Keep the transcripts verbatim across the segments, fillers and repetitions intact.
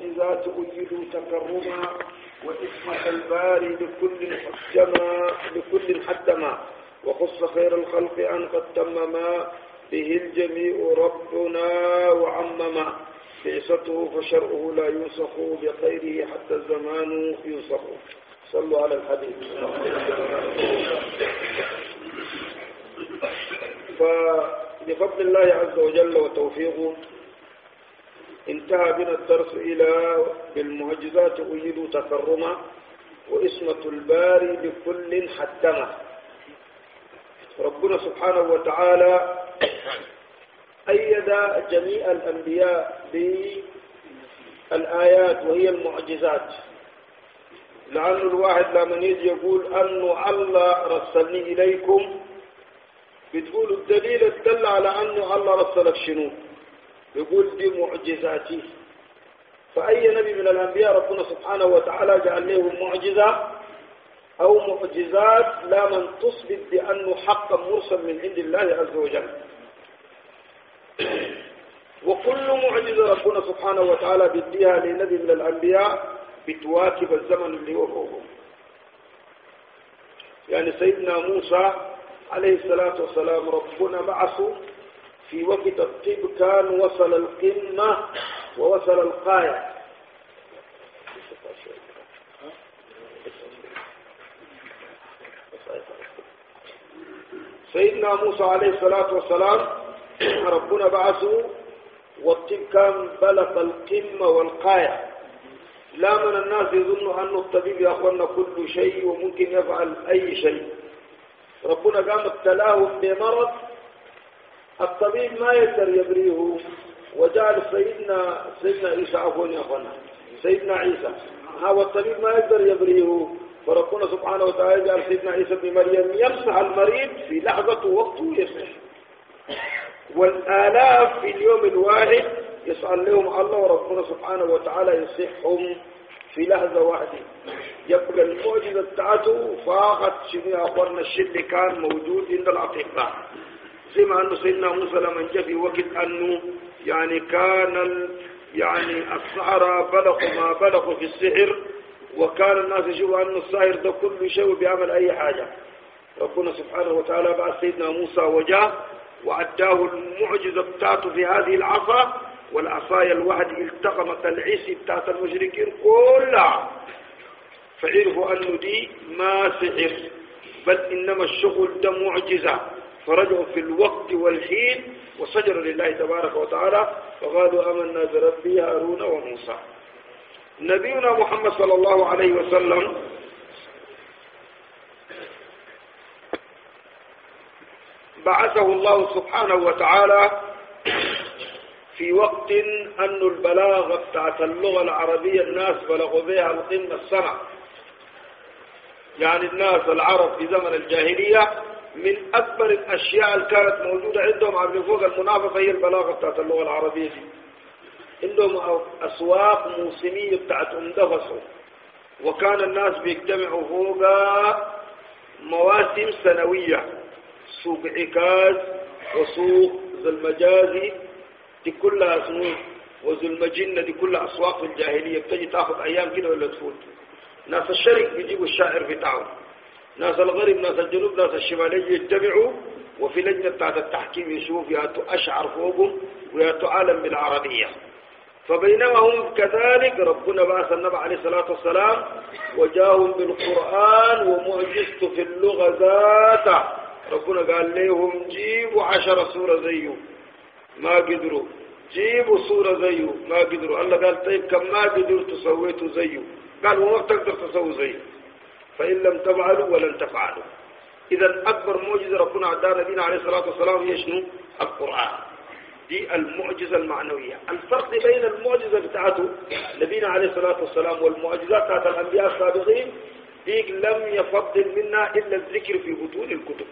المعجزات أيدوا تكرما واسم الباري لكل حكما لكل حتما وخص خير الخلق أن قد تمما به الجميع ربنا وعمما بعثته فشرعه لا ينسخ بخيره حتى الزمان ينسخ. صلوا على الحبيب. فبفضل الله عز وجل وتوفيقه انتهى بنا الدرس إلى بالمعجزات أيدوا تكرما واسمة الباري بكل حتما. ربنا سبحانه وتعالى أيد جميع الأنبياء بالآيات وهي المعجزات، لأن الواحد لما يجي يقول أنه الله رسلني إليكم بتقول الدليل الدل على أنه الله رسلك شنو؟ يقول دي معجزاتي. فأي نبي من الأنبياء ربنا سبحانه وتعالى جعل لهم معجزة أو معجزات لا من تثبت بأنه حقا مرسل من عند الله عز وجل. وكل معجزة ربنا سبحانه وتعالى بديها لنبي من الأنبياء بتواكب الزمن اللي هو فوقه. يعني سيدنا موسى عليه الصلاة والسلام ربنا بعثه في وقت الطب كان وصل القمة ووصل القاية. سيدنا موسى عليه الصلاة والسلام ربنا بعثه والطب كان بلغ القمة والقاية. لا من الناس يظن أن الطبيب يا أخوانا كل شيء وممكن يفعل أي شيء. ربنا قام ابتلاهم بمرض الطبيب ما يقدر يبريه، وجعل سيدنا سيدنا عيسى عفوا يا أخوانا سيدنا عيسى هذا الطبيب ما يقدر يبريه، فربنا سبحانه وتعالى جعل سيدنا عيسى بن مريم يمسح المريض في لحظة وقته يصح، والآلاف في اليوم الواحد يسأل لهم الله وربنا سبحانه وتعالى يصحهم في لحظة واحدة. يبقى المعجزة بتاعته فاقت شنو أخبرنا الشيء اللي كان موجود عند الأطباء، زي ما أنه سيدنا موسى لما جاء في وقت أنه يعني كان يعني السحرة بلغوا ما بلغوا في السحر، وكان الناس يشوفوا أنه الساحر ده كل شيء بيعمل أي حاجة. ربنا سبحانه وتعالى بعد سيدنا موسى وجاء وأداه المعجزة بتاعته في هذه العصا، والعصايا الواحد التقمت العصي بتاعت المشركين كلها، فعرفوا أنه دي ما سحر بل إنما الشغل ده معجزة، فرجعوا في الوقت والحين وسجدوا لله تبارك وتعالى فقالوا آمنا بربي هارون وموسى. نبينا محمد صلى الله عليه وسلم بعثه الله سبحانه وتعالى في وقت أن البلاغة بتاعت اللغة العربية الناس بلغوا بها القمة السنة. يعني الناس العرب في زمن الجاهلية من أكبر الأشياء اللي كانت موجودة عندهم عبر فوق المنافقة هي البلاغة بتاعت اللغة العربية دي. عندهم أسواق موسمية بتاعتهم دفصوا، وكان الناس بيجتمعوا فوق مواسم سنوية، سوق عكاز وسوق ذو المجازي دي كلها اسمه وذو المجنة دي كلها أسواق في الجاهلية بتجي تاخذ أيام كده ولا تفوت. ناس الشرق بيجيبوا الشاعر بتاعهم، ناس الغرب ناس الجنوب ناس الشمالية يجتمعوا، وفي لجنة بتاعت التحكيم يشوف ياتوا أشعر فوقهم وياتوا عالم بالعربية. فبينما هم كذلك ربنا بعث النبي عليه الصلاة والسلام وجاءهم بالقرآن ومعجزته في اللغة ذاته. ربنا قال لهم جيبوا عشر سورة زيه ما قدروا، جيبوا سورة زيه ما قدروا. الله قال طيب كم ما قدرتوا سويتوا زيه؟ قال وما بتقدر تسوي زيه، فإن لم تفعلوا ولن تفعلوا. إذا أكبر معجزة ربنا عدانا نبينا عليه الصلاة والسلام هي شنو؟ القرآن. دي المعجزة المعنوية. الفرق بين المعجزة بتاعته نبينا عليه الصلاة والسلام والمعجزات بتاعت الأنبياء السابقين ديك لم يفضل منا إلا الذكر في بطون الكتب.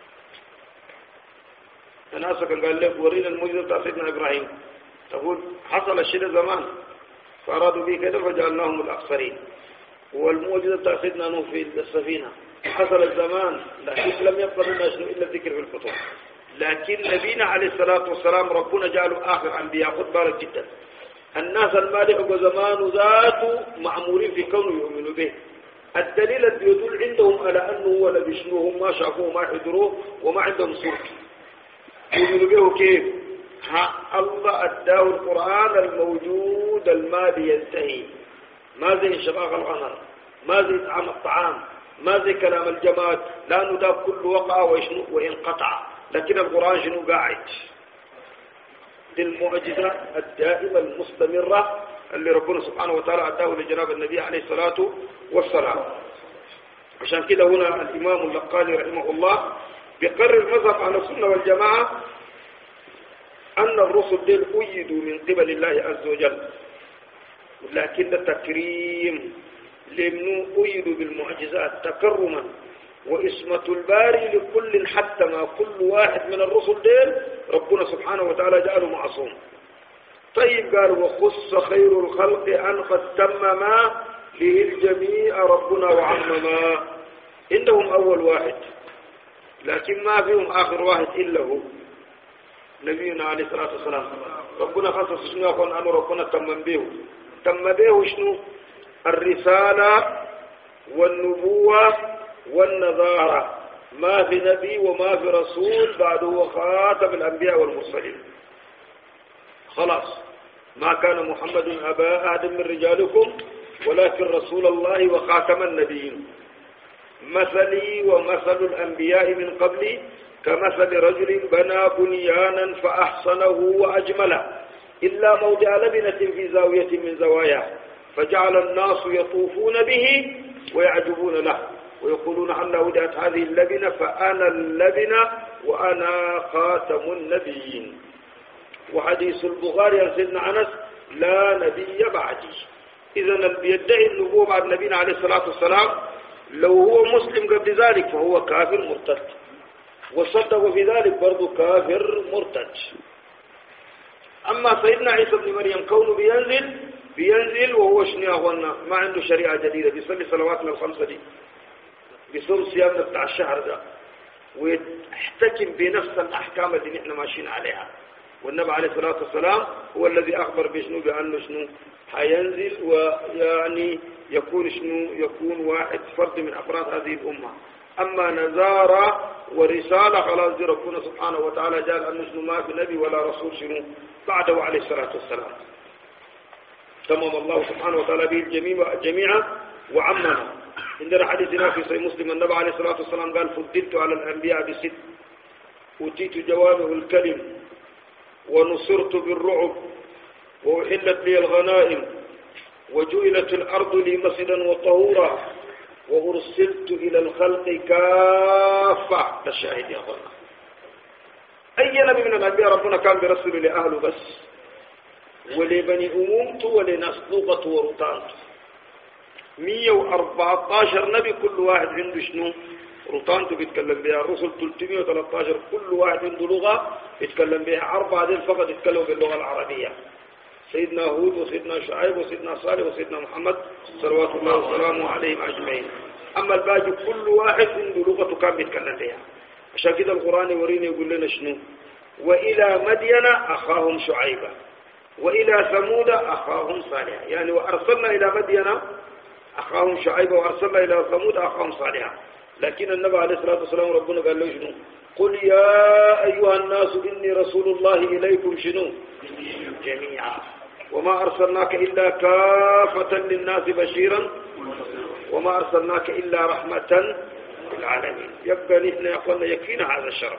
الناس كان قال لك ورينا المعجزة بتاعت سيدنا إبراهيم، تقول حصل الشيء زمان فأرادوا به كذا فجعلناهم الأخسرين. والمعجزة بتاعت سيدنا نوح في السفينة حصل الزمان لكن لم يبقى منا شنو إلا الذكر في الكتب. لكن نبينا عليه الصلاة والسلام ربنا جعله آخر أنبياء. خد بالك جدا، الناس المالح وزمان ذاته معمورين في كونه يؤمنوا به. الدليل الذي يدل عندهم على أنه ولا بيشنوهم ما شافوه ما حضروه وما عندهم صورته يؤمنوا به كيف؟ ها الله أداه القرآن الموجود الماضي ينتهي، ما زي شباب الغنر، ما زي طعام الطعام، ما زي كلام الجماد، لأنه ده كل وقع ويشنو وينقطع، لكن القرآن شنو قاعد للمعجزة الدائمة المستمرة اللي ربنا سبحانه وتعالى أداه لجناب النبي عليه الصلاة والسلام. عشان كده هنا الإمام اللقاني رحمه الله بيقرر مذهب أهل السنة والجماعة أن الرسل دول أيدوا من قبل الله عز وجل، لكن التكريم لمنو أيدوا بالمعجزات تكرما وإسمة الباري لكل حتى ما كل واحد من الرسل دول ربنا سبحانه وتعالى جعله معصوم. طيب قال وخص خير الخلق أن قد تمما به الجميع ربنا وعمما، عندهم أول واحد لكن ما فيهم آخر واحد إلا هو نبينا عليه الصلاة والسلام. ربنا خصص شنو يقول أنه ربنا تمم به، تم به شنو؟ الرسالة والنبوة والنذارة، ما في نبي وما في رسول بعد هو خاتم الأنبياء والمرسلين. خلاص ما كان محمد أبا أحد من رجالكم ولكن رسول الله وخاتم النبيين. مثلي ومثل الأنبياء من قبلي كمثل رجل بنى بنيانا فأحسنه وأجمله إلا موضع لبنة في زاوية من زواياه فجعل الناس يطوفون به ويعجبون له ويقولون أن وضعت هذه اللبنة فأنا اللبنة وأنا خاتم النبيين. وحديث البخاري عن سيدنا أنس لا نبي بعدي. إذا اللي يدعي النبوة بعد نبينا عليه الصلاة والسلام لو هو مسلم قبل ذلك فهو كافر مرتد، وصدق في ذلك برضو كافر مرتد. أما سيدنا عيسى بن مريم كونه بينزل بينزل وهو شنو يا أخوانا ما عنده شريعة جديدة، بيصلي صلواتنا الخمسة دي، بيصوم صيامنا بتاع الشهر ده، ويحتكم بنفس الأحكام اللي نحن ماشيين عليها. والنبي عليه الصلاة والسلام هو الذي أخبر بشنو بأنه شنو حينزل ويعني يكون شنو يكون واحد فرد من أفراد هذه الأمة. أما نزارة ورسالة خلاص دي ربنا سبحانه وتعالى جال أنه شنو ما في نبي ولا رسول شنو بعده عليه الصلاة والسلام. تمام الله سبحانه وتعالى به الجميع جميعا وعمنا. عندنا حديثنا في صحيح مسلم النبي عليه الصلاة والسلام قال فضلت على الأنبياء بست، أوتيت جوامع الكلم ونصرت بالرعب وأحلت لي الغنائم وجعلت الأرض لي مسجدا وطهورا وأرسلت إلى الخلق كافة. ده الشاهد يا أخوانا. أي نبي من الأنبياء ربنا كان برسل لأهله بس، ولبني أمومته ولناس لغته ورطانته. مية وأربعة عشر نبي كل واحد عنده شنو رطانته بيتكلم بها. الرسل ثلاثمية وثلاثة عشر كل واحد عنده لغة يتكلم بها، أربعة دين فقط يتكلموا باللغة العربية، سيدنا هود وسيدنا شعيب وسيدنا صالح وسيدنا محمد صلوات الله وسلامه عليهم أجمعين. أما الباقي كل واحد عنده لغته كان بيتكلم بها. عشان كده القرآن يورينا يقول لنا شنو وإلى مدين أخاهم شعيبا وإلى ثمود أخاهم صالحا، يعني وأرسلنا إلى مدين أخاهم شعيبا وأرسلنا إلى ثمود أخاهم صالحا. لكن النبي عليه الصلاة والسلام ربنا قال له شنو قل يا أيها الناس إني رسول الله إليكم شنو جميعا وما أرسلناك إلا كافة للناس بشيرا وما أرسلناك إلا رحمة للعالمين. يبقى نحن يقولنا يكفينا هذا الشرف.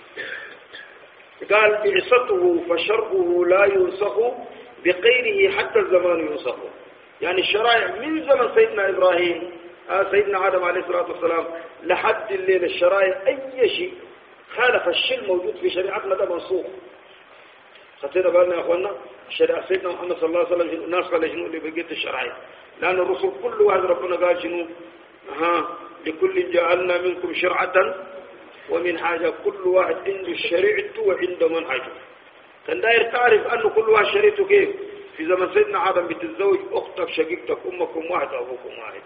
قال بعثته فشرعه لا ينسخ بغيره حتى الزمان ينسخ، يعني الشرائع من زمن سيدنا إبراهيم آه سيدنا آدم عليه الصلاة والسلام لحد الليل الشرائع أي شيء خالف الشيء الموجود في شريعتنا ده منسوخ. خطينا بالنا يا أخوانا شريعة سيدنا محمد صلى الله عليه وسلم الناس قال شنو اللي بقيت الشرائع، لأن الرسول كل واحد ربنا قال شنو ها لكل جعلنا منكم شرعة ومن حاجة، كل واحد عنده شريعته وعنده منهجه. كان داير تعرف أنه كل واحد شريعته كيف. في زمن سيدنا آدم بتتزوج أختك شقيقتك أمكم واحد أبوكم واحد،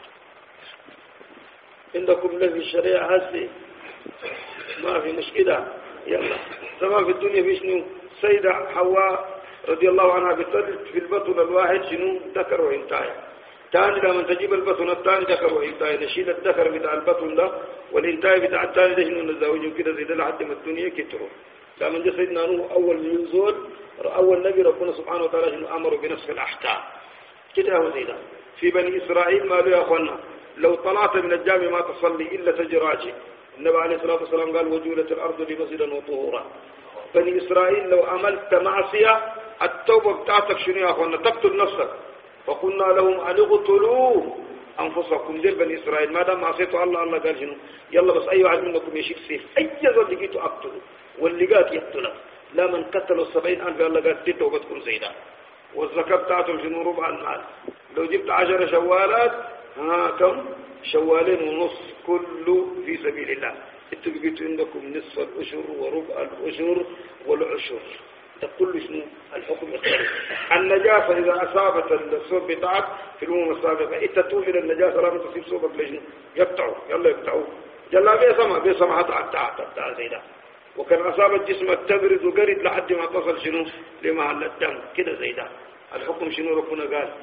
عندكم لفي الشريعة هسي ما في مشكلة. يلا زمان في الدنيا بيشنو سيدة حواء رضي الله عنها بتلت في البطن الواحد شنو ذكر وانتهى. تاني لما تجيب البطن الثاني ذكر وانتهى، نشيل الذكر بتاع البطن ده والانتهى بتاع الثاني ده شنو نزوجه كده زي ده لحد ما الدنيا كتروا. لما جاء سيدنا نوح أول نزول أول نبي ربنا سبحانه وتعالى شنو أمره بنفس الأحكام كده هو زي ده. في بني إسرائيل ما له يا أخوانا لو طلعت من الجامع ما تصلي إلا تجراجي. النبي عليه الصلاة والسلام قال وجولت الأرض لمسجدا وطهورا. بني إسرائيل لو عملت معصية التوبة بتاعتك شنو يا أخوانا تقتل نفسك. فقلنا لهم أن اقتلوا أنفسكم زي بني إسرائيل ما دام معصيتوا الله الله قال شنو يلا بس أي واحد منكم يشيل سيف أي زول لقيته أقتله واللي قات يقتله. لا من قتلوا السبعين ألف الله قال دي توبة تكون زي ده. والزكاة بتاعتهم شنو ربع المال. لو جبت عشر شوالات ها كم شوالين ونص كله في سبيل الله. انتوا بقيتوا عندكم نصف الأشهر وربع الأشهر والعشر. ده كله شنو الحكم يختلف. النجاسة إذا أصابت الصوب بتاعك في الأمم السابقة انت توفي النجاسة لا تصيب صوبك لجنه يقطعوا يلا يقطعوا جلا بيسمع بيسمع حتى بتاع زي ده. وكان أصابت جسمك تبرد وقرد لحد ما تصل شنو لمحل الدم كده زي ده. الحكم شنو ربنا قال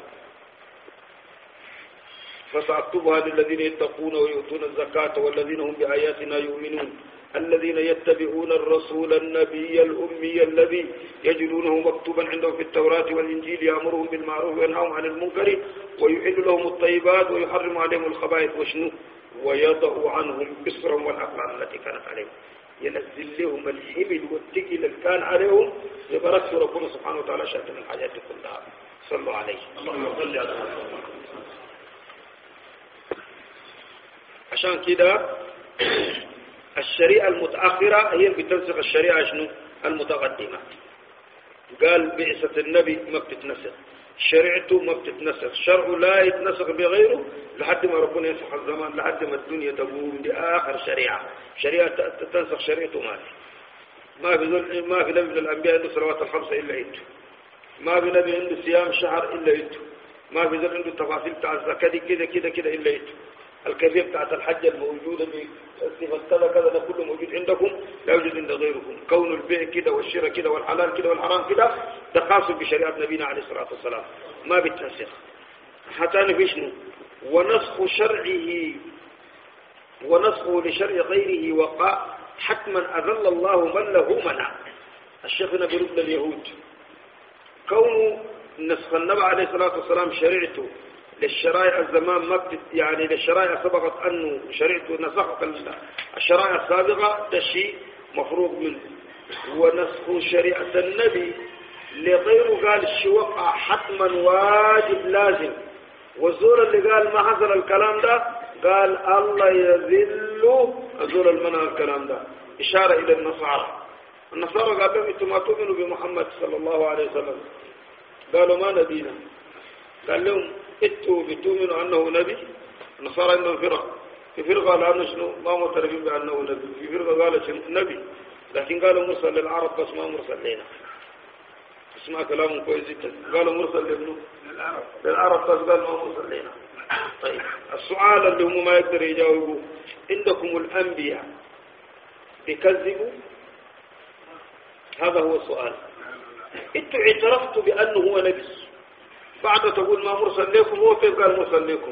فسأكتبها للذين يتقون ويؤتون الزكاة والذين هم بآياتنا يؤمنون الذين يتبعون الرسول النبي الأمي الذي يجدونه مكتوبا عندهم في التوراة والإنجيل يأمرهم بالمعروف وينهاهم عن المنكر ويحل لهم الطيبات ويحرم عليهم الخبائث وشنو ويضع عنهم إصرهم والأغلال التي كانت عليهم. ينزل لهم الحمل والثقل اللي كان عليهم يبارك ربنا سبحانه وتعالى شأن من الحاجات كلها. صلوا عليه. اللهم صل على محمد. عشان كده الشريعة المتأخرة هي اللي بتنسخ الشريعة شنو المتقدمة. قال بعثة النبي ما بتتنسخ شريعته ما بتتنسخ شرعه لا يتنسخ بغيره لحد ما ربنا ينسخ الزمان لحد ما الدنيا تقوم لآخر شريعة. شريعة تنسخ شريعته ما في ما في ما في نبي من الأنبياء عنده صلوات الخمسة إلا يده. ما في نبي عنده صيام شهر إلا يده. ما في ذل عنده تفاصيل بتاع الزكاة كده كده كده إلا يده. الكيفية بتاعت الحج الموجودة بصفة كذا كذا ده كله موجود عندكم لا يوجد عند غيركم. كون البيع كده والشراء كده والحلال كده والحرام كده ده خاص بشريعة نبينا عليه الصلاة والسلام ما بيتنسخ. حتى نفشنه ونسخ شرعه ونسخه لشرع غيره وقع حتما أذل الله من له منع. الشيخ برد اليهود كونه نسخ النبي عليه الصلاة والسلام شريعته للشرائع الزمان ما يعني للشرائع سبقت أنه شريعته نسخت الشرائع السابقة ده شيء مفروغ منه. ونسخ شريعة النبي لغيره قال الشيء وقع حتما واجب لازم. والزور اللي قال ما حصل الكلام ده قال الله يذل الزور المنع الكلام ده إشارة إلى النصارى. النصارى قالوا انتم ما تؤمنوا بمحمد صلى الله عليه وسلم قالوا ما نبينا. قال لهم انتوا بتؤمنوا انه نبي. النصارى عندهم فرقه في فرقه قالوا شنو ما معترفين بانه نبي. في فرقه قالوا شنو نبي لكن قالوا مرسل للعرب بس ما مرسل لنا. اسمع كلامهم كويس جدا. قالوا مرسل لابنه للعرب للعرب بس قال ما مرسل لنا. طيب السؤال اللي هم ما يقدروا يجاوبوا عندكم الانبياء بيكذبوا؟ هذا هو السؤال. انتوا اعترفتوا بانه هو نبي بعد تقول ما مرسل لكم هو كيف قال مرسل لكم؟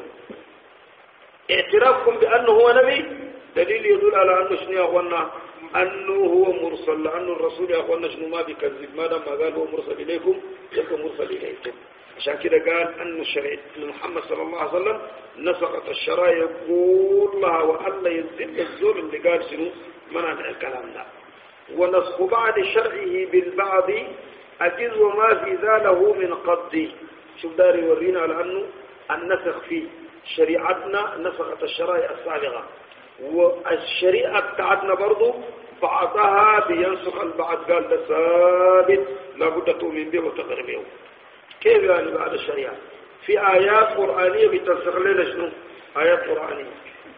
اعترافكم بأنه هو نبي دليل يدل على أنه شنو يا أخوانا أنه هو مرسل. لأنه الرسول يا أخوانا شنو ما بيكذب ما دام ما قال هو مرسل إليكم يكون مرسل إليكم. عشان كده قال أن شريعة محمد صلى الله عليه وسلم نسقت الشرائع كلها وألا يذل الزور اللي قال شنو منع الكلام ده. ونسخ بعد شرعه بالبعض أجز وما في ذاله من قد. شوف داري يورينا على أنه النسخ في شريعتنا نسخت الشرائع السابقة والشريعة بتاعتنا برضو بعضها بينسخ البعض. قال ده ثابت لابد تؤمن به وتقر به. كيف يعني بعد الشريعة؟ في آيات قرآنية بتنسخ لنا شنو؟ آيات قرآنية.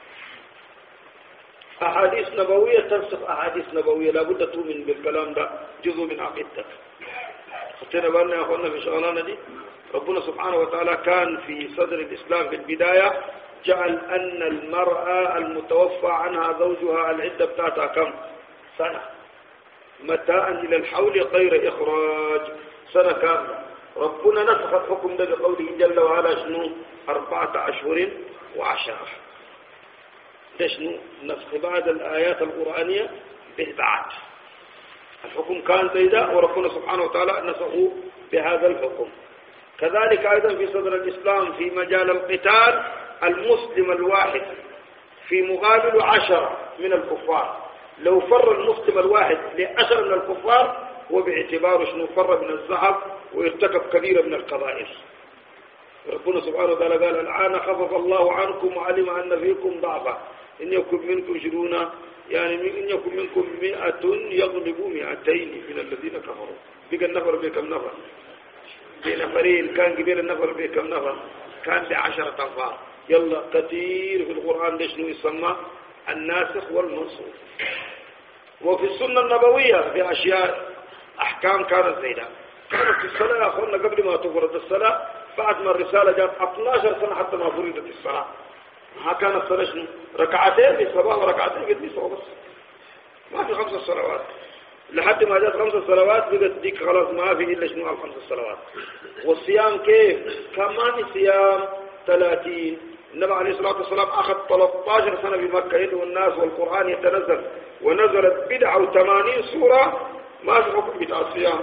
أحاديث نبوية تنسخ أحاديث نبوية لابد تؤمن بالكلام ده جزء من عقيدتك. خطينا بالنا يا أخوانا في شغلانة دي. ربنا سبحانه وتعالى كان في صدر الإسلام في البداية جعل أن المرأة المتوفى عنها زوجها العدة بتاعتها كم سنة متاء إلى الحول غير إخراج. سنة كاملة. ربنا نسخ الحكم ده بقوله جل وعلا شنو أربعة أشهر وعشرة. ده شنو نسخ بعد الآيات القرآنية بالبعث. الحكم كان زي ده وربنا سبحانه وتعالى نسخه بهذا الحكم. كذلك أيضا في صدر الإسلام في مجال القتال المسلم الواحد في مقابل عشرة من الكفار. لو فر المسلم الواحد لعشرة من الكفار هو باعتباره شنو فر من الذهب وارتكب كبيرة من الكبائر. ربنا سبحانه وتعالى قال الآن خفف الله عنكم وعلم أن فيكم ضعفا إن يكن منكم عشرون يعني إن يكن منكم مئة يغلبوا مئتين من الذين كفروا. بقى النفر بكم نفر؟ بنفرين. كان قبيل النفر بكم نفر؟ كان بعشرة أنفار. يلا كثير في القرآن ده شنو يسمى الناسخ والمنسوخ. وفي السنة النبوية في أشياء أحكام كانت زي ده. كانت في الصلاة يا أخوانا قبل ما تفرض الصلاة بعد ما الرسالة جاءت اثناشر سنة حتى ما فرضت الصلاة. ها كانت الصلاة شنو ركعتين في الصباح وركعتين في المساء بس. ما في خمس صلوات لحد ما جاءت خمس صلوات بقت ديك خلاص ما في إلا شنو الخمس صلوات. والصيام كيف؟ كمان صيام ثلاثين. النبي عليه الصلاة والسلام أخذ ثلاثة عشر سنة في مكة يدعو الناس والقرآن يتنزل ونزلت بدعة وثمانين سورة ما في حكم بتاع الصيام.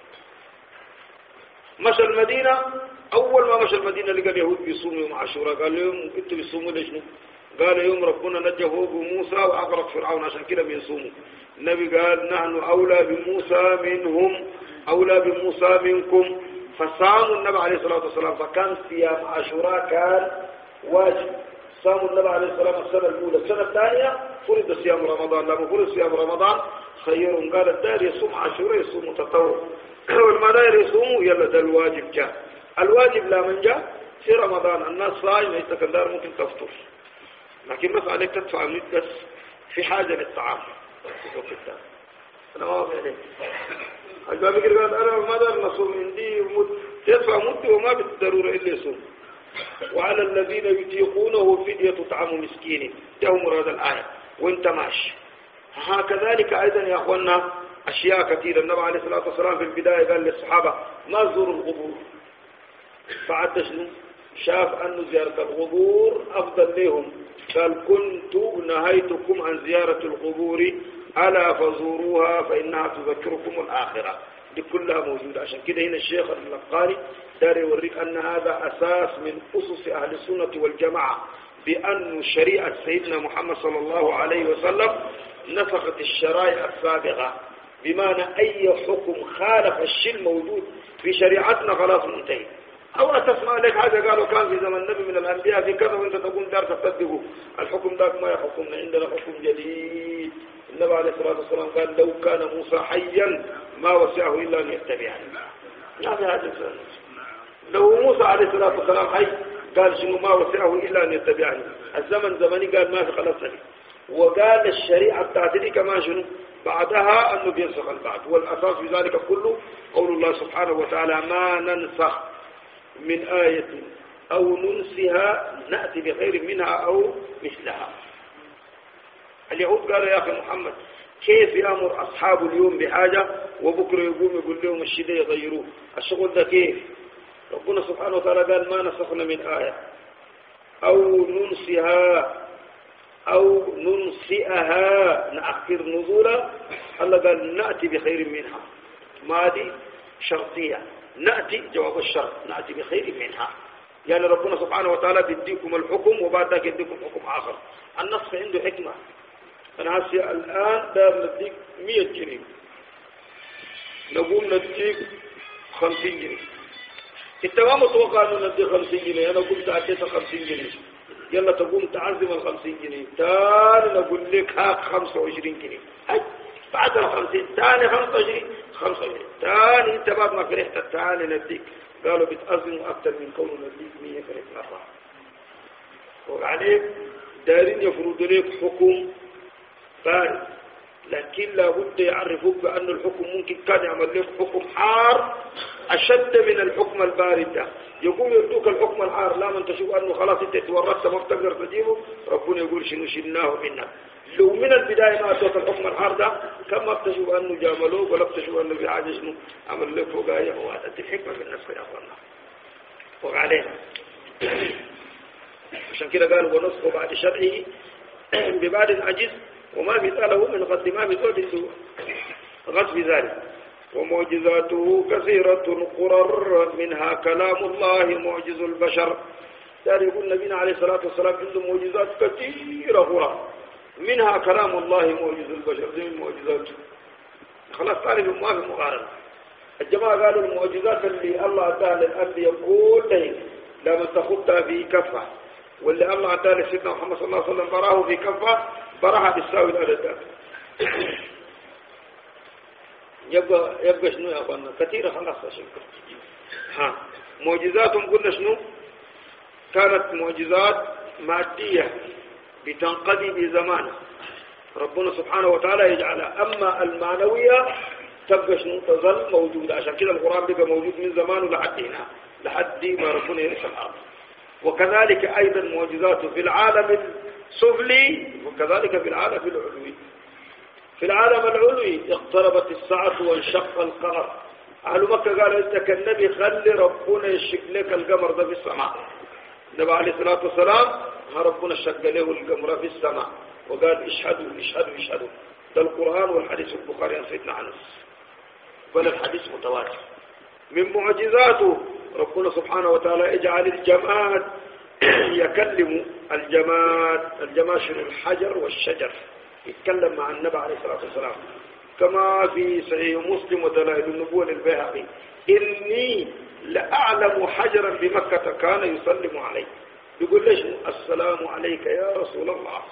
مشى المدينة أول ما مشى المدينة لقى اليهود بيصوموا يوم عاشوراء. قال لهم أنتوا بيصوموا ليش؟ قال يوم ربنا نجى هو بموسى وأغرق فرعون عشان كده بيصوموا. النبي قال نحن أولى بموسى منهم أولى بموسى منكم. فصاموا النبي عليه الصلاة والسلام. فكان صيام عاشوراء كان واجب. صاموا النبي عليه الصلاة والسلام السنة الأولى. السنة الثانية فرض صيام رمضان. لما فرض صيام رمضان خيرهم قال الدار يصوم عاشوراء يصوم تطوع والما داير يصوموا يلا ده الواجب جاء. الواجب لا من جاء في رمضان الناس صايم يتكدر ممكن تفطر لكن بس عليك تدفع ميت بس في حاجة للطعام. أنا ما أعرف عليك الجواب يقول قال أنا ما دار نصوم عندي ومد تدفع مد وما بالضرورة إلا يصوم. وعلى الذين يطيقونه فدية طعام مسكين. ده مراد الآية وانت ماشي. هكذلك أيضا يا أخوانا أشياء كثيرة. النبي عليه الصلاة والسلام في البداية قال للصحابة ما تزوروا القبور. فعد شنو شاف أن زيارة القبور أفضل لهم. قال كنت نهيتكم عن زيارة القبور ألا فزوروها فإنها تذكركم الآخرة. دي كلها موجودة. عشان كده هنا الشيخ اللقاني دار يوريك أن هذا أساس من أسس أهل السنة والجماعة بأن شريعة سيدنا محمد صلى الله عليه وسلم نسخت الشرائع السابقة. بمعنى أي حكم خالف الشيء الموجود في شريعتنا خلاص منتهي. أو تسمع لك حاجة قالوا كان في زمن النبي من الأنبياء في كذا وانت تقول دار تصدقه الحكم ذاك ما يحكمنا عندنا حكم جديد. النبي عليه الصلاة والسلام قال لو كان موسى حيا ما وسعه إلا أن يتبعني. ما في هذا الزمن. لو موسى عليه الصلاة والسلام حي قال شنو ما وسعه إلا أن يتبعني. الزمن زمني قال ما في خلاص عليه. وقال الشريعة بتاعتني كمان شنو بعدها أنه بينسخ البعد. والأساس في ذلك كله قول الله سبحانه وتعالى ما ننسخ من آية أو ننسها نأتي بخير منها أو مثلها. اليهود قالوا يا أخي محمد كيف يأمر أصحاب اليوم بحاجة وبكرة يقوم يقول لهم الشيء ده يغيروه الشغل ده كيف؟ ربنا سبحانه وتعالى قال ما نسخنا من آية أو ننسها أو ننسئها نأخر نزولا. الله قال نأتي بخير منها. ما دي شرطية. نأتي جواب الشرط نأتي بخير منها. يعني ربنا سبحانه وتعالى بيديكم الحكم وبعد ذلك يديكم حكم آخر. النسخ عنده حكمة. أنا هسي الآن دار نديك مية جنيه نقوم نديك خمسين جنيه. انت ما متوقع انه نديك خمسين جنيه. أنا قلت عديت خمسين جنيه يلا تقوم تعزم الخمسين جنيه. تاني نقول لك هاك خمسة وعشرين جنيه. هاي بعد الخمسين تاني خمسة وعشرين خمسة وعشرين تاني انت بعد ما فرحت التاني نديك. قالوا بتأذنوا أكثر من كونه نديك مية فرحت مرة. وعليك دارين يفرضوا لك حكم ثاني لكن لابد يعرفوك بأن الحكم ممكن كان يعمل لك حكم حار أشد من الحكم البارد ده. يقوم يردوك الحكم الحار لا من تشوف أنه خلاص انت تورطت ما بتقدر تجيبه، ربنا يقول شنو شلناه منا. لو من البداية ما أتوت الحكم الحار ده كم ما بتشوف أنه جاملوك ولا بتشوف أنه في حاجة شنو عمل لك فوقايا. وهذا الحكمة في النسخ يا أخوانا فوق علينا. عشان كده قالوا ونسخه بعد شرعه ببعد عجز وما مثاله من غد ما مثال غد في ذلك. ومعجزاته كثيرة قرر منها كلام الله معجز البشر. دار يقول نبينا عليه الصلاة والسلام عنده معجزات كثيرة قرر منها كلام الله معجز البشر. زي المعجزات خلاص تعرف ما في مقارنة. الجماعة قالوا المعجزات اللي الله أتاها للأنبياء كلهم لما تخطها في كفة، واللي الله أتاها لسيدنا محمد صلى الله عليه وسلم براه في كفة براها بالساوي الأداء. يبقى يبقى شنو يا أخوانا كثيرة خلاص أشكر. ها معجزاتهم قلنا شنو كانت معجزات مادية بتنقضي بزمان ربنا سبحانه وتعالى يجعلها. أما المعنوية تبقى شنو تظل موجودة. عشان كده القرآن بقى موجود من زمان لحد هنا لحد ما ربنا يرسل الأرض. وكذلك أيضا معجزاته في العالم السفلي وكذلك في العالم العلوي. في العالم العلوي اقتربت الساعة وانشق القمر. أهل مكة قالوا إنت كالنبي خلي ربنا يشق لك القمر ده في السماء. النبي عليه الصلاة والسلام ربنا شق له القمر في السماء وقال اشهدوا اشهدوا اشهدوا. ده القرآن والحديث البخاري عن سيدنا أنس بل الحديث متواتر. من معجزاته ربنا سبحانه وتعالى اجعل الجماد يكلم الجماد. الجماد شنو الحجر والشجر يتكلم مع النبي عليه الصلاة والسلام كما في صحيح مسلم ودلائل النبوة للبيهقي إني لأعلم حجرا بمكة كان يسلم عليه. يقول ليش السلام عليك يا رسول الله.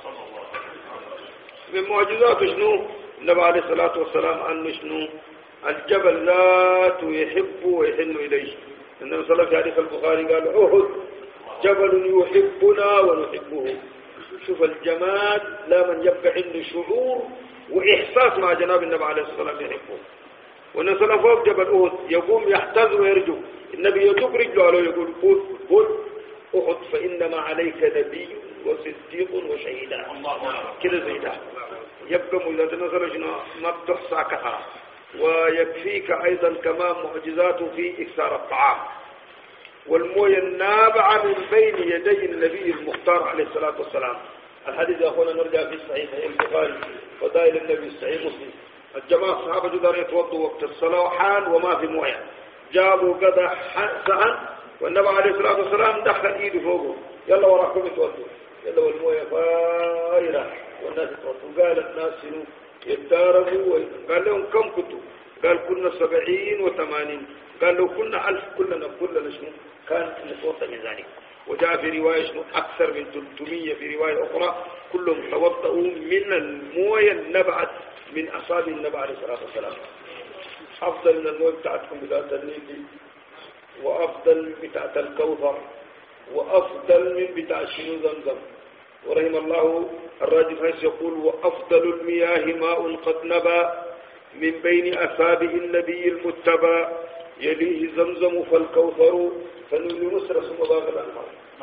من معجزاته شنو النبي عليه الصلاة والسلام أنه شنو الجبل ذاته يحب ويحن إليه. النبي صلى الله عليه وسلم في حديث البخاري قال أحد جبل يحبنا ونحبه. شوف الجماد لا من يبقى عنده شعور وإحساس مع جناب النبي عليه الصلاة والسلام يحبه. والنبي صلى الله عليه وسلم فوق جبل أحد يقوم يحتز ويرجو. النبي يدق رجله عليه يقول قل قل أحد فإنما عليك نبي وصديق وشهيدان كده زي ده. يبقى مجازنا سرجنا ما بتحصى كثرة. ويكفيك أيضا كمان معجزاته في إكثار الطعام والموية النابعة من بين يدي النبي المختار عليه الصلاة والسلام. الحديث يا أخوانا نرجع في الصحيح البخاري فضائل النبي الصحيح مسلم. الجماعة الصحابة جدار يتوضوا وقت الصلاة حال وما في موية جابوا قدح سهن والنبي عليه الصلاة والسلام دخل إيده فوقه يلا وراكم يتوضوا يلا والموية فايرة والناس يتوضوا. قال الناس شنو يتداربوا. قال لهم كم كنتوا؟ قال كنا سبعين وثمانين. قال لو كنا ألف كلنا كلنا شنو كانت نتوضا من ذلك. وجاء في رواية شنو أكثر من ثلاثمية في رواية أخرى كلهم توضأوا من الموية النبعت من أصابع النبي عليه الصلاة والسلام. أفضل من الموية بتاعتكم بتاعت النيل وأفضل بتاعت الكوثر وأفضل من بتاع شنو زمزم. ورحم الله الراجل هيس يقول وأفضل المياه ماء قد نبى من بين أثابع النبي المتبى يليه زمزم فالكوثر فنول مصر ثم ضاق الأنهار.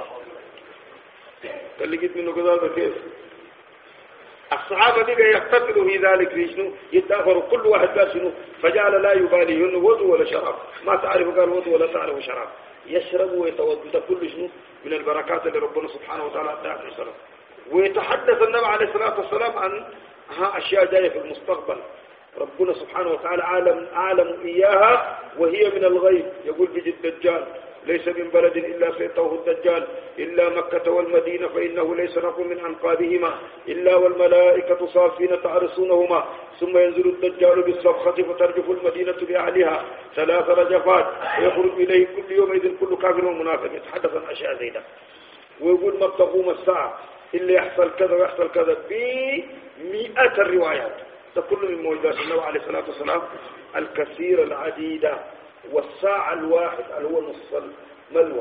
قال لي جيت منه كذا كيف الصحابة بقى يقتتلوا في ذلك في شنو يتأخروا كل واحد قال شنو فجعل لا يبالي إنه وضوء ولا شراب. ما تعرف قال وضوء ولا تعرف شراب يشرب ويتوضا كل شنو من البركات اللي ربنا سبحانه وتعالى اداها في الصلاة. ويتحدث النبي عليه الصلاة والسلام عن ها أشياء جاية في المستقبل ربنا سبحانه وتعالى عالم أعلم إياها وهي من الغيب. يقول بيجي الدجال ليس من بلد إلا سيطوه الدجال إلا مكة والمدينة فإنه ليس نقو من أنقاذهما إلا والملائكة صافين تعرصونهما ثم ينزل الدجال بالصبخة فترجف المدينة بأهلها ثلاث رجفات ويخرج إليه كل يوم إذن كل كافر ومنافق. يتحدث عن أشياء زي ده ويقول ما بتقوم الساعة إلا يحصل كذا ويحصل كذا بمئات الروايات. ده كله من معجزات النبي عليه الصلاة والسلام الكثير العديدة. والساعة الواحد اللي هو نص الملوى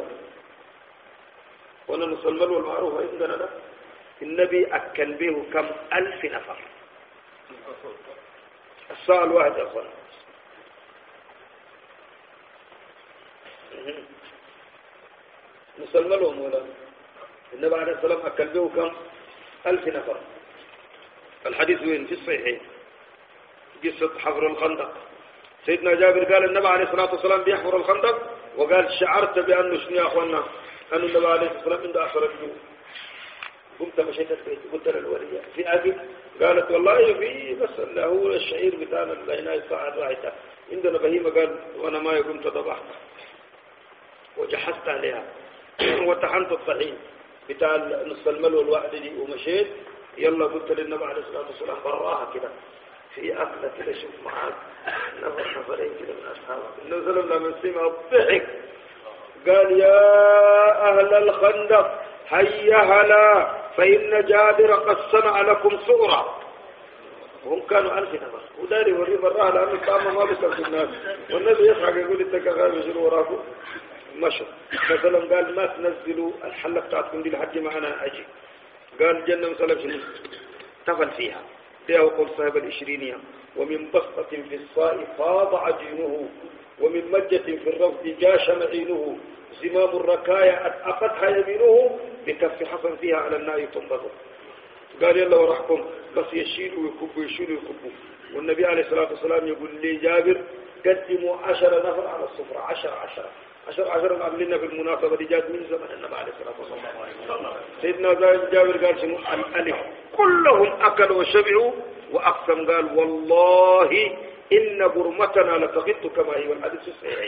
وانا نص الملوى المعروفة عندنا ده النبي أكل به كم ألف نفر الساعة الواحد يا أخوان. مسلمة له مولانا النبي عليه الصلاة والسلام أكل به كم ألف نفر. الحديث وين؟ في الصحيحين، قصة حفر الخندق. سيدنا جابر قال النبي عليه الصلاة والسلام بيحفر الخندق، وقال شعرت بأنه شنو يا أخوانا أن النبي عليه الصلاة والسلام عنده أثر الجوع. قمت مشيت البيت قلت للولية في أكل؟ قالت والله في بس اللي هو الشعير بتاعنا اللي هنا الساعة الواحدة عندنا بهيمة. قال وأنا ما قمت ضبحتها وجحست عليها وطحنت الطحين بتاع نص الملو الواحد دي ومشيت. يلا قلت للنبي عليه الصلاة والسلام براها كده في أكلة كده شوف معاك نفر نفرين كده من أصحابك. النبي صلى الله عليه وسلم ضحك قال يا أهل الخندق هيا هلا فإن جابر قد صنع لكم سؤرا. هم كانوا ألف نفر وداري وري براها لأنه الطعام ما بيصل في الناس، والنبي يضحك يقول انت كغاب يجروا وراكم مشوا. مثلا قال ما تنزلوا الحلة بتاعتكم دي لحد ما أنا أجي. قال الجنة مثلا شنو تفل فيها ده وقول صاحب العشرينية ومن بسطة في الصاء فاض عجينه ومن مجة في الرفض جاش معينه زمام الركايا أتأقتها يمينه بكف حصن فيها على النار تنبض. قال يلا وراحكم بس يشيلوا ويكبوا يشيلوا ويكبوا. والنبي عليه الصلاة والسلام يقول لي جابر قدموا عشر نفر على الصفرة عشر عشر عشر عشر عاملين في المناسبة دي جات من زمن النبي عليه الصلاة والسلام. سيدنا جابر قال شنو الألف كلهم أكلوا وشبعوا وأقسم قال والله إن برمتنا لتغط كما هي والحديث الصحيح.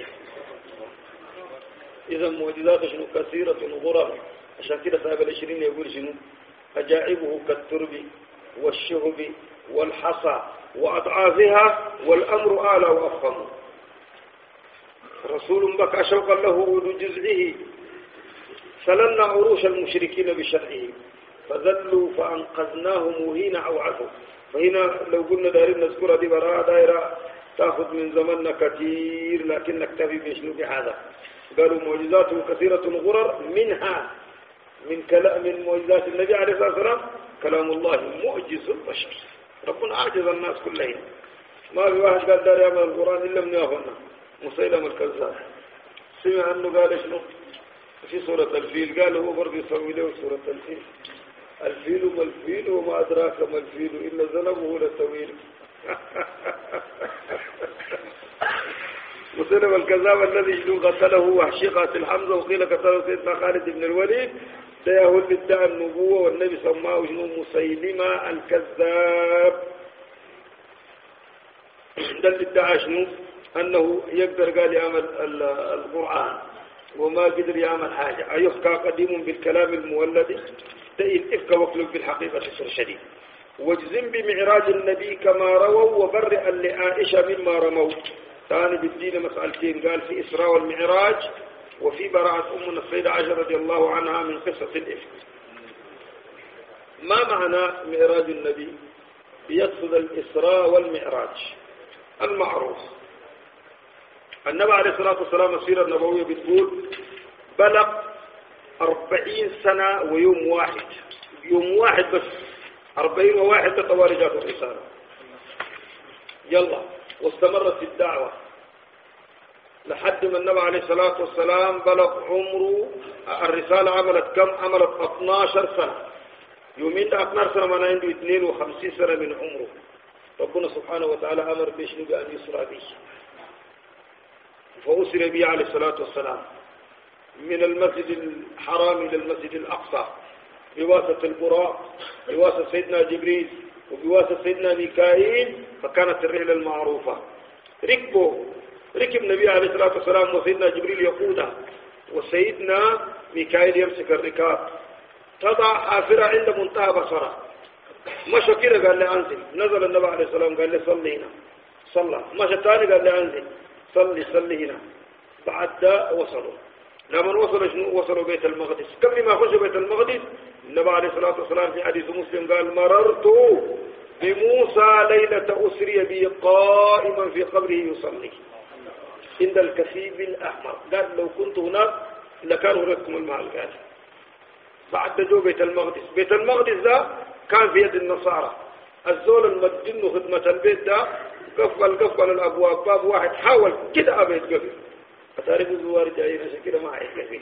إذا معجزات شنو كثيرة غرر. عشان كده صاحب العشرين يقول شنو أجائبه كالترب والشهب والحصى وأضعافها والأمر أعلى وأفخم. رسول بكى شوقا له ولد جزعه سللنا عروش المشركين بشرعه فذلوا فأنقذناهم وهين أوعثوا. فهنا لو قلنا دائرين نذكرها دي براءة دائرة تأخذ من زمننا كثير لكن نكتفي بشنو بهذا. قالوا معجزاته كثيرة غرر منها من كلام من معجزات النبي عليه الصلاة والسلام كلام الله معجز البشر. ربنا أعجز الناس كلهم. ما في واحد قال دار يعمل القرآن إلا من يأخذنا. مسيلمة الكذاب سمع أنه قال شنو في سورة الفيل قال هو برضه يسوي له سورة الفيل الفيل ما الفيل وما أدراك ما الفيل إلا ذنبه لسويل. مسيلمة الكذاب الذي شنو قتله وحشي قاتل حمزة وقيل قتله سيدنا خالد بن الوليد ده يهو اللي ادعى النبوة والنبي سماه شنو مسيلمة الكذاب. ده اللي ادعى شنو أنه يقدر قال يعمل القرآن وما قدر يعمل حاجة. أيحكى قديم بالكلام المولد تئل إفك واقلب بالحقيقة سر شديد واجزم بمعراج النبي كما رووا وبرئا لعائشة مما رموا. ثاني بالدين مسألتين قال في إسراء والمعراج وفي براءة أمنا السيدة عائشة رضي الله عنها من قصة الإفك. ما معنى معراج النبي؟ يقصد الإسراء والمعراج المعروف. النبي عليه الصلاة والسلام السيرة النبوية بتقول بلغ أربعين سنة ويوم واحد يوم واحد بس أربعين وواحد تطوال جاءت الرسالة. يلا واستمرت الدعوة لحد ما النبي عليه الصلاة والسلام بلغ عمره. الرسالة عملت كم؟ عملت اثناشر سنة. يومين ده اثناشر سنة معناه عنده اثنين وخمسين سنة من عمره. ربنا سبحانه وتعالى أمر بشنو بأن يسرى به. فأسر به عليه الصلاة والسلام من المسجد الحرام إلى المسجد الأقصى بواسطة البراق بواسطة سيدنا جبريل وبواسطة سيدنا ميكائيل. فكانت الرحلة المعروفة. ركبوا ركب النبي عليه الصلاة والسلام وسيدنا جبريل يقودها وسيدنا ميكائيل يمسك الركاب. تضع حافرة عند منتهى بصره. مشى كده قال لي أنزل. نزل النبي عليه الصلاة والسلام قال لي صلي هنا صلى. مشى ثاني قال لي أنزل صلي صلي هنا. بعد ده وصلوا. لما وصلوا شنو؟ وصلوا بيت المقدس. قبل ما خشوا بيت المقدس النبي عليه الصلاة والسلام في حديث مسلم قال مررت بموسى ليلة أسري بي قائما في قبره يصلي عند الكثيب الأحمر. قال لو كنت هناك لكان هناكم الماء القادم. بعد جو بيت المقدس. بيت المقدس ده كان في يد النصارى. الزول المدين خدمة البيت ده قفل قفل الأبواب باب واحد حاول كده أبيت قفل أتعرف الزوار جايين عشان كده ما هيتقفل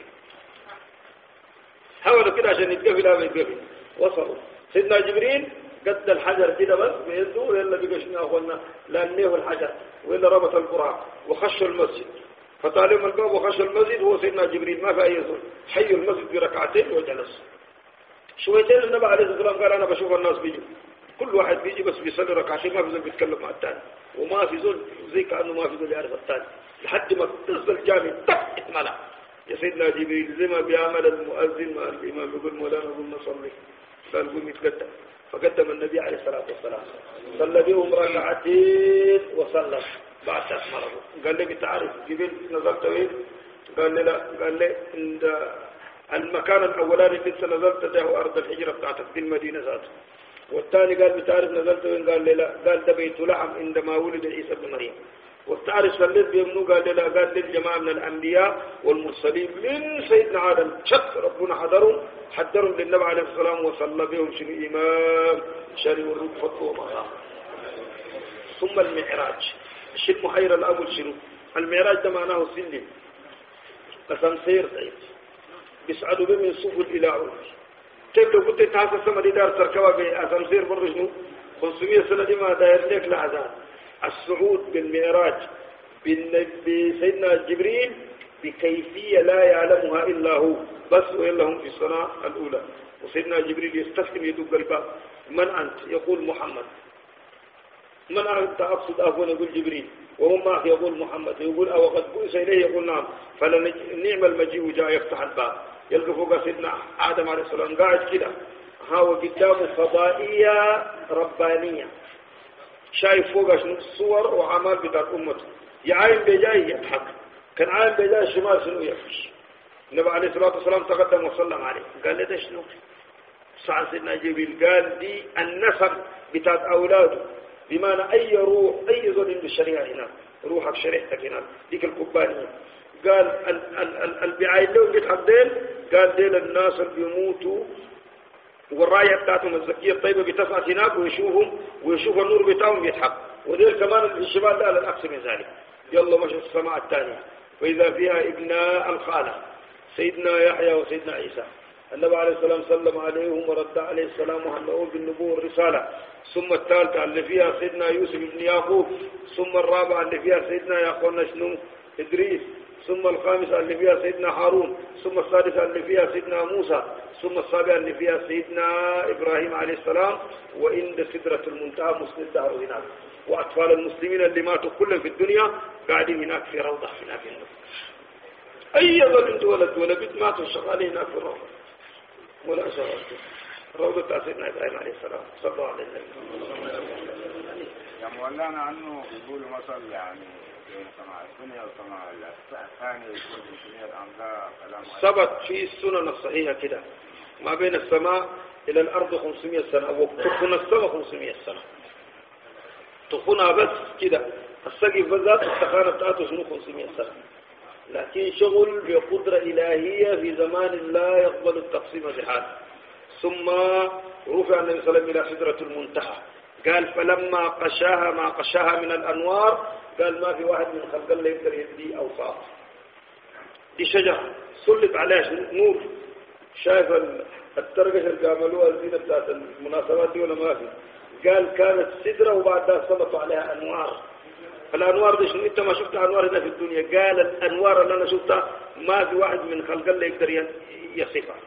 حاولوا كده عشان يتقفل أبيت قفل وصلوا سيدنا جبريل قد الحجر كده بس بيده وإلا بيقشنا أخونا لأنه الحجر وإلا ربط القراء وخشوا المسجد فطالب الباب وخش المسجد هو سيدنا جبريل ما في أي زول حي المسجد بركعتين وجلس شويتين النبي عليه الصلاة والسلام قال أنا بشوف الناس بيجوا كل واحد بيجي بس بيصلي ركعتين ما في زول بيتكلم مع الثاني وما في زول زي كأنه ما في زول يعرف الثاني لحد ما تصل الجامع تك اتملأ يا سيدنا جبريل زي ما بيعمل المؤذن مع الإمام يقول مولانا قوم نصلي قال قوم يتقدم فقدم النبي عليه الصلاة والسلام صلى بهم ركعتين وصلى بعد مرضه قال لي بتعرف جبريل نزلت وين قال لي لا قال لي عند المكان الأولاني اللي نزلت ده أرض الحجرة بتاعتك في المدينة ذاته والثاني قال بتعرف نزلت وين قال لي لا قال ده بيت لحم عندما ولد عيسى بن مريم وبتعرف صليت بيمنو قال لي لا قال للجماعة من الأنبياء والمرسلين من سيدنا آدم شك ربنا حضرهم حضرهم للنبي عليه الصلاة والسلام وصلى بهم شنو إمام شاري والروح فطوه مقام ثم المعراج الشيء محير الأول شنو المعراج ده معناه سلم أسانسير سعيد بيسعدوا به من سفل إلى عروج كيف لو كنت تحس السما دي دار تركبها بأسانسير برضه شنو خمسمية سنة دي ما داير لك لعذاب الصعود بالمعراج بسيدنا جبريل بكيفية لا يعلمها إلا هو بس وإلا هم في السنة الأولى وسيدنا جبريل يستسلم يدق الباب من أنت يقول محمد من أنت أقصد أقول يقول جبريل وهم أخي يقول محمد يقول أو قد بؤس إليه يقول نعم فلنعم المجيء جاء يفتح الباب يلقى فوق سيدنا آدم عليه السلام قاعد كده هو قدامه فضائية ربانية شايف فوق شنو الصور وعمال بتاع أمته يعاين بجاي يضحك كان عاين بجاي الشمال شنو يفش النبي عليه الصلاة والسلام تقدم وسلم عليه قال لي ده شنو سعى سيدنا جبريل قال دي النسب بتاع أولاده بمعنى أي روح أي زول عنده الشريعة هنا روحك شريعتك هنا ديك الكوبانية قال البعايد لهم بيضحك ديل قال ديل الناس اللي بيموتوا والراية بتاعتهم الزكية الطيبة بتسعة هناك ويشوفهم ويشوف النور بتاعهم يضحك وديل كمان الشمال ده الأقصى من ذلك يلا مشوا السماء الثانية وإذا فيها ابناء الخالة سيدنا يحيى وسيدنا عيسى النبي عليه السلام سلم عليهم ورد عليه السلام وهنئوا بالنبوة والرسالة ثم الثالثة اللي فيها سيدنا يوسف بن يعقوب ثم الرابعة اللي فيها سيدنا يعقوب شنو إدريس ثم الخامسة اللي فيها سيدنا هارون ثم السادسة اللي فيها سيدنا موسى ثم السابعة اللي فيها سيدنا إبراهيم عليه السلام وإن سدرة المنتهى مسند دهر هناك وأطفال المسلمين اللي ماتوا كلهم في الدنيا قاعدين هناك في روضة هناك في النفس أي ظل انت ولد ولا بيت ماتوا شغالين هناك في الروضة ولا شغلت روضة سيدنا إبراهيم عليه السلام صلى الله عليه وسلم يا مولانا عنه يقولوا مثلا يعني سماع الدنيا وسماع الثاني يكون بسمية الأملاء كلام ثبت في السنن الصحيحة كده ما بين السماء إلى الأرض خمسمائة سنة وتكون السماء خمسمائة سنة تكونها بس كده السقف بالذات السخانة بتاعته شنو خمسمائة سنة لكن شغل بقدرة إلهية في زمان لا يقبل التقسيم بحال ثم رفع النبي صلى الله عليه وسلم إلى سدرة المنتهى قال فلما قشاها ما قشاها من الأنوار قال ما في واحد من خلق الله يقدر يدي أوصاف دي شجرة سلط عليها نور شايف الترقش اللي عملوها الزينة بتاعت المناسبات دي ولا ما في قال كانت سدرة وبعد ذلك سلطوا عليها أنوار الأنوار دي شنو انت ما شفت أنوار هنا في الدنيا قال الأنوار اللي أنا شفتها ما في واحد من خلق الله يقدر يصفها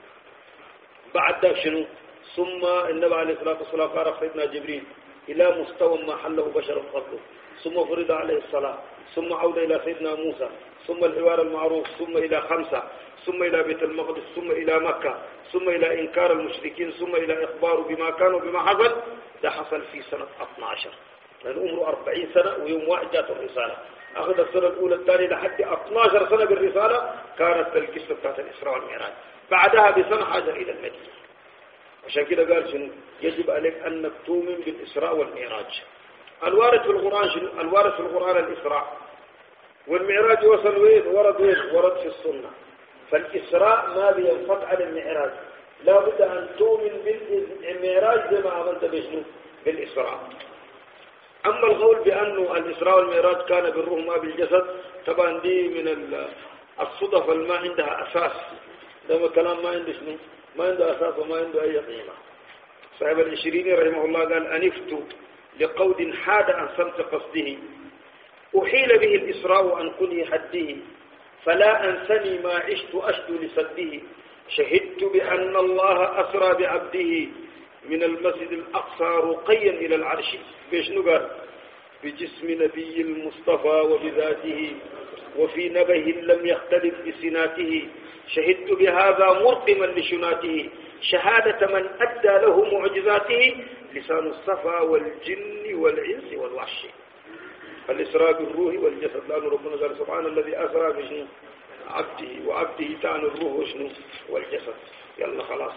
بعد ذلك شنو ثم النبي عليه الصلاة والسلام قال سيدنا جبريل إلى مستوى ما حله بشر قبله ثم فرض عليه الصلاة ثم عود إلى سيدنا موسى ثم الحوار المعروف ثم إلى خمسة ثم إلى بيت المقدس ثم إلى مكة ثم إلى إنكار المشركين ثم إلى إخبار بما كانوا بما حصل ده حصل في سنة اثنا عشر لأن عمره أربعين سنة ويوم واحد جاءت الرسالة أخذ السنة الأولى الثانية لحد اثنا عشر سنة بالرسالة كانت القصة بتاعت الإسراء والمعراج بعدها بسنة حاجر إلى المدينة عشان كده قال شنو يجب عليك أنك تؤمن بالإسراء والمعراج الوارد في القرآن شنو الوارد في القرآن الإسراء والمعراج وصل وين ورد وين ورد في السنة فالإسراء ما بينفق عن المعراج لا بد أن تؤمن بالمعراج زي ما عملت بشنو بالإسراء. أما القول بأنه الإسراء والمعراج كان بالروح ما بالجسد طبعا دي من الصدف اللي ما عندها أساس، ده كلام ما عنده شنو، ما عنده أساس وما عنده أي قيمة. صاحب العشريني رحمه الله قال أنفت لقول حاد عن سمت قصده، أحيل به الإسراء عن كل حده، فلا أنسني ما عشت أشدو لسده، شهدت بأن الله أسرى بعبده من المسجد الأقصى رقيا إلى العرش. بشنو قال؟ بجسم نبي المصطفى وبذاته وفي نبه لم يختلف بسناته، شهدت بهذا مرقما لشناته، شهادة من أدى له معجزاته، لسان الصفا والجن والإنس والوحش. الإسراء بالروح والجسد، لأن ربنا قال سبحان الذي أسرى بشنو عبده، وعبده تعني الروح وشنو والجسد. يلا خلاص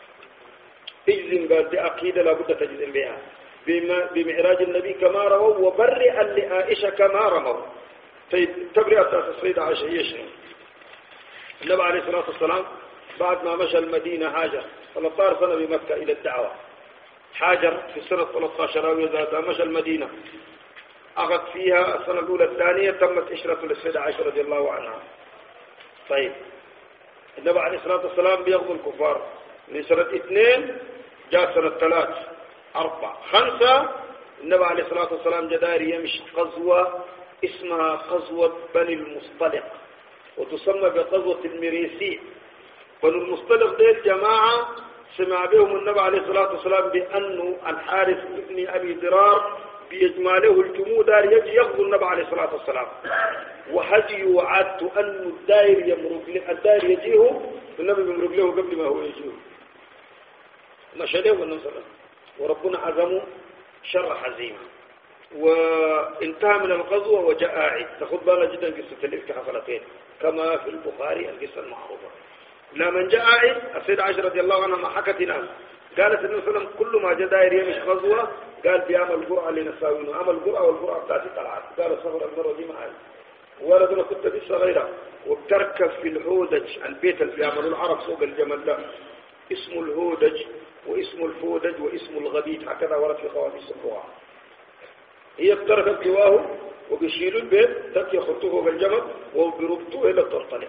اجزم قال دي عقيدة لابد تجزم بها بمعراج النبي كما رووا، وبرئا لعائشة كما رموا. تبرئة السيدة عائشة هي شنو؟ النبي عليه الصلاة والسلام بعد ما مشى المدينة هاجر ثلاث عشرة سنة بمكة إلى الدعوة، هاجر في السنة ثلاث عشر وذاتها مشى المدينة، أخذ فيها السنة الأولى الثانية تمت إشرة للسيدة عائشة رضي الله عنها. طيب النبي عليه الصلاة والسلام بيغزو الكفار من سنة اثنين جاء سنة ثلاث أربعة خمسة، النبي عليه الصلاة والسلام جدار يمشي غزوة اسمها غزوة بني المصطلق، وتسمى بغزوة المريسي. بني المصطلق دي الجماعة سمع بهم النبي عليه الصلاة والسلام بأنه الحارث ابن أبي ضرار بيجماله الجموع دار يجي يغزو النبي عليه الصلاة والسلام، وحجي وعدت أن الدائر يمرق له، الدائر يجيه النبي يمرق له قبل ما هو يجيه، مشى له النبي صلى الله عليه وسلم، وربنا عزمه شر حزيمة وانتهى من الغزوة وجاء عيد. تاخذ بالنا جدا قصة الإفك حصلتين كما في البخاري القصة المعروفة. لما جاء عيد السيدة عائشة رضي الله عنها ما حكت لنا، قالت النبي صلى الله عليه وسلم كل ما جاء داير يمشي غزوة قال بيعمل قرعة لنساوينه، عمل قرعة والقرعة بتاعتي طلعت، قال صبر المرة دي معي ولدنا كنت بس صغيرة، وبتركب في الهودج البيت اللي بيعملوا العرب فوق الجمل ده اسمه الهودج واسمه الفودج واسمه الغبيت، هكذا ورد في خواميس اللغة. هي بتركب جواه وبيشيلوا البيت تك يخطوه فوق الجمل وبيربطوه إلى التنطلق.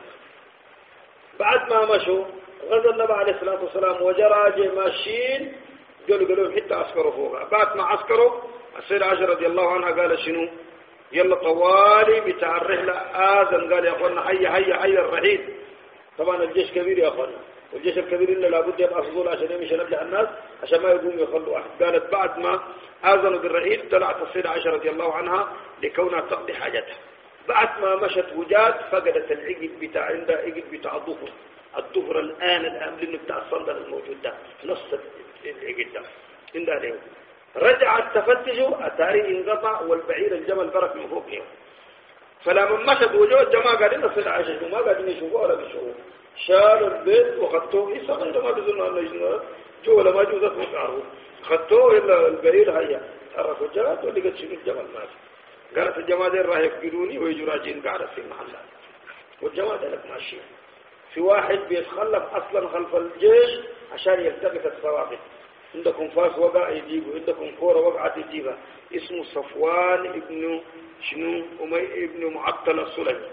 بعد ما مشوا غزا النبي عليه الصلاة والسلام وجرى ماشيين قالوا قالوا حتى عسكروا فوقها. بعد ما عسكروا السيدة عائشة رضي الله عنها قال شنو يلا طوالي بتاع الرحلة آذن، قال يا أخوانا حي حي حي الرحيل. طبعا الجيش كبير يا أخوانا، والجيش الكبير إلا لابد يبقى فضول عشان يمشي نبلع الناس عشان ما يقوم يخلوا أحد. قالت بعد ما آذنوا بالرحيل طلعت السيدة عائشة رضي الله عنها لكونها تقضي حاجتها. بعد ما مشت وجاد فقدت العقد بتاع عندها عقد بتاع الظفر، الظفر الآن الآن لأنه بتاع الصندل الموجود ده نص العقد ده عندها له. رجعت تفتشوا أتاري انقطع والبعير الجمل برك من فوق يوم. فلما مشت وجود جماعة قاعدين السيدة عائشة ما قاعدين يشوفوها ولا بيشوفوه، شالوا البيت وخطوه إيه صغير ما بيظنوا أنه يجنوا جو ولا ما جو ذات مقعروه، خطوه إلا البعير هيا حركوا الجمال واللي قد شنو الجمل ماشي. قالت الجماعة دي راح يفقدوني ويجوا راجعين قاعدة في محلات، والجماعة دي لك ماشيين. في واحد بيتخلف أصلا خلف الجيش عشان يلتقط الثوابت. عندكم فاس وقع يجيبه، عندكم كورة وقعت يجيبها، اسمه صفوان ابن شنو أمي ابن معطل السلمي.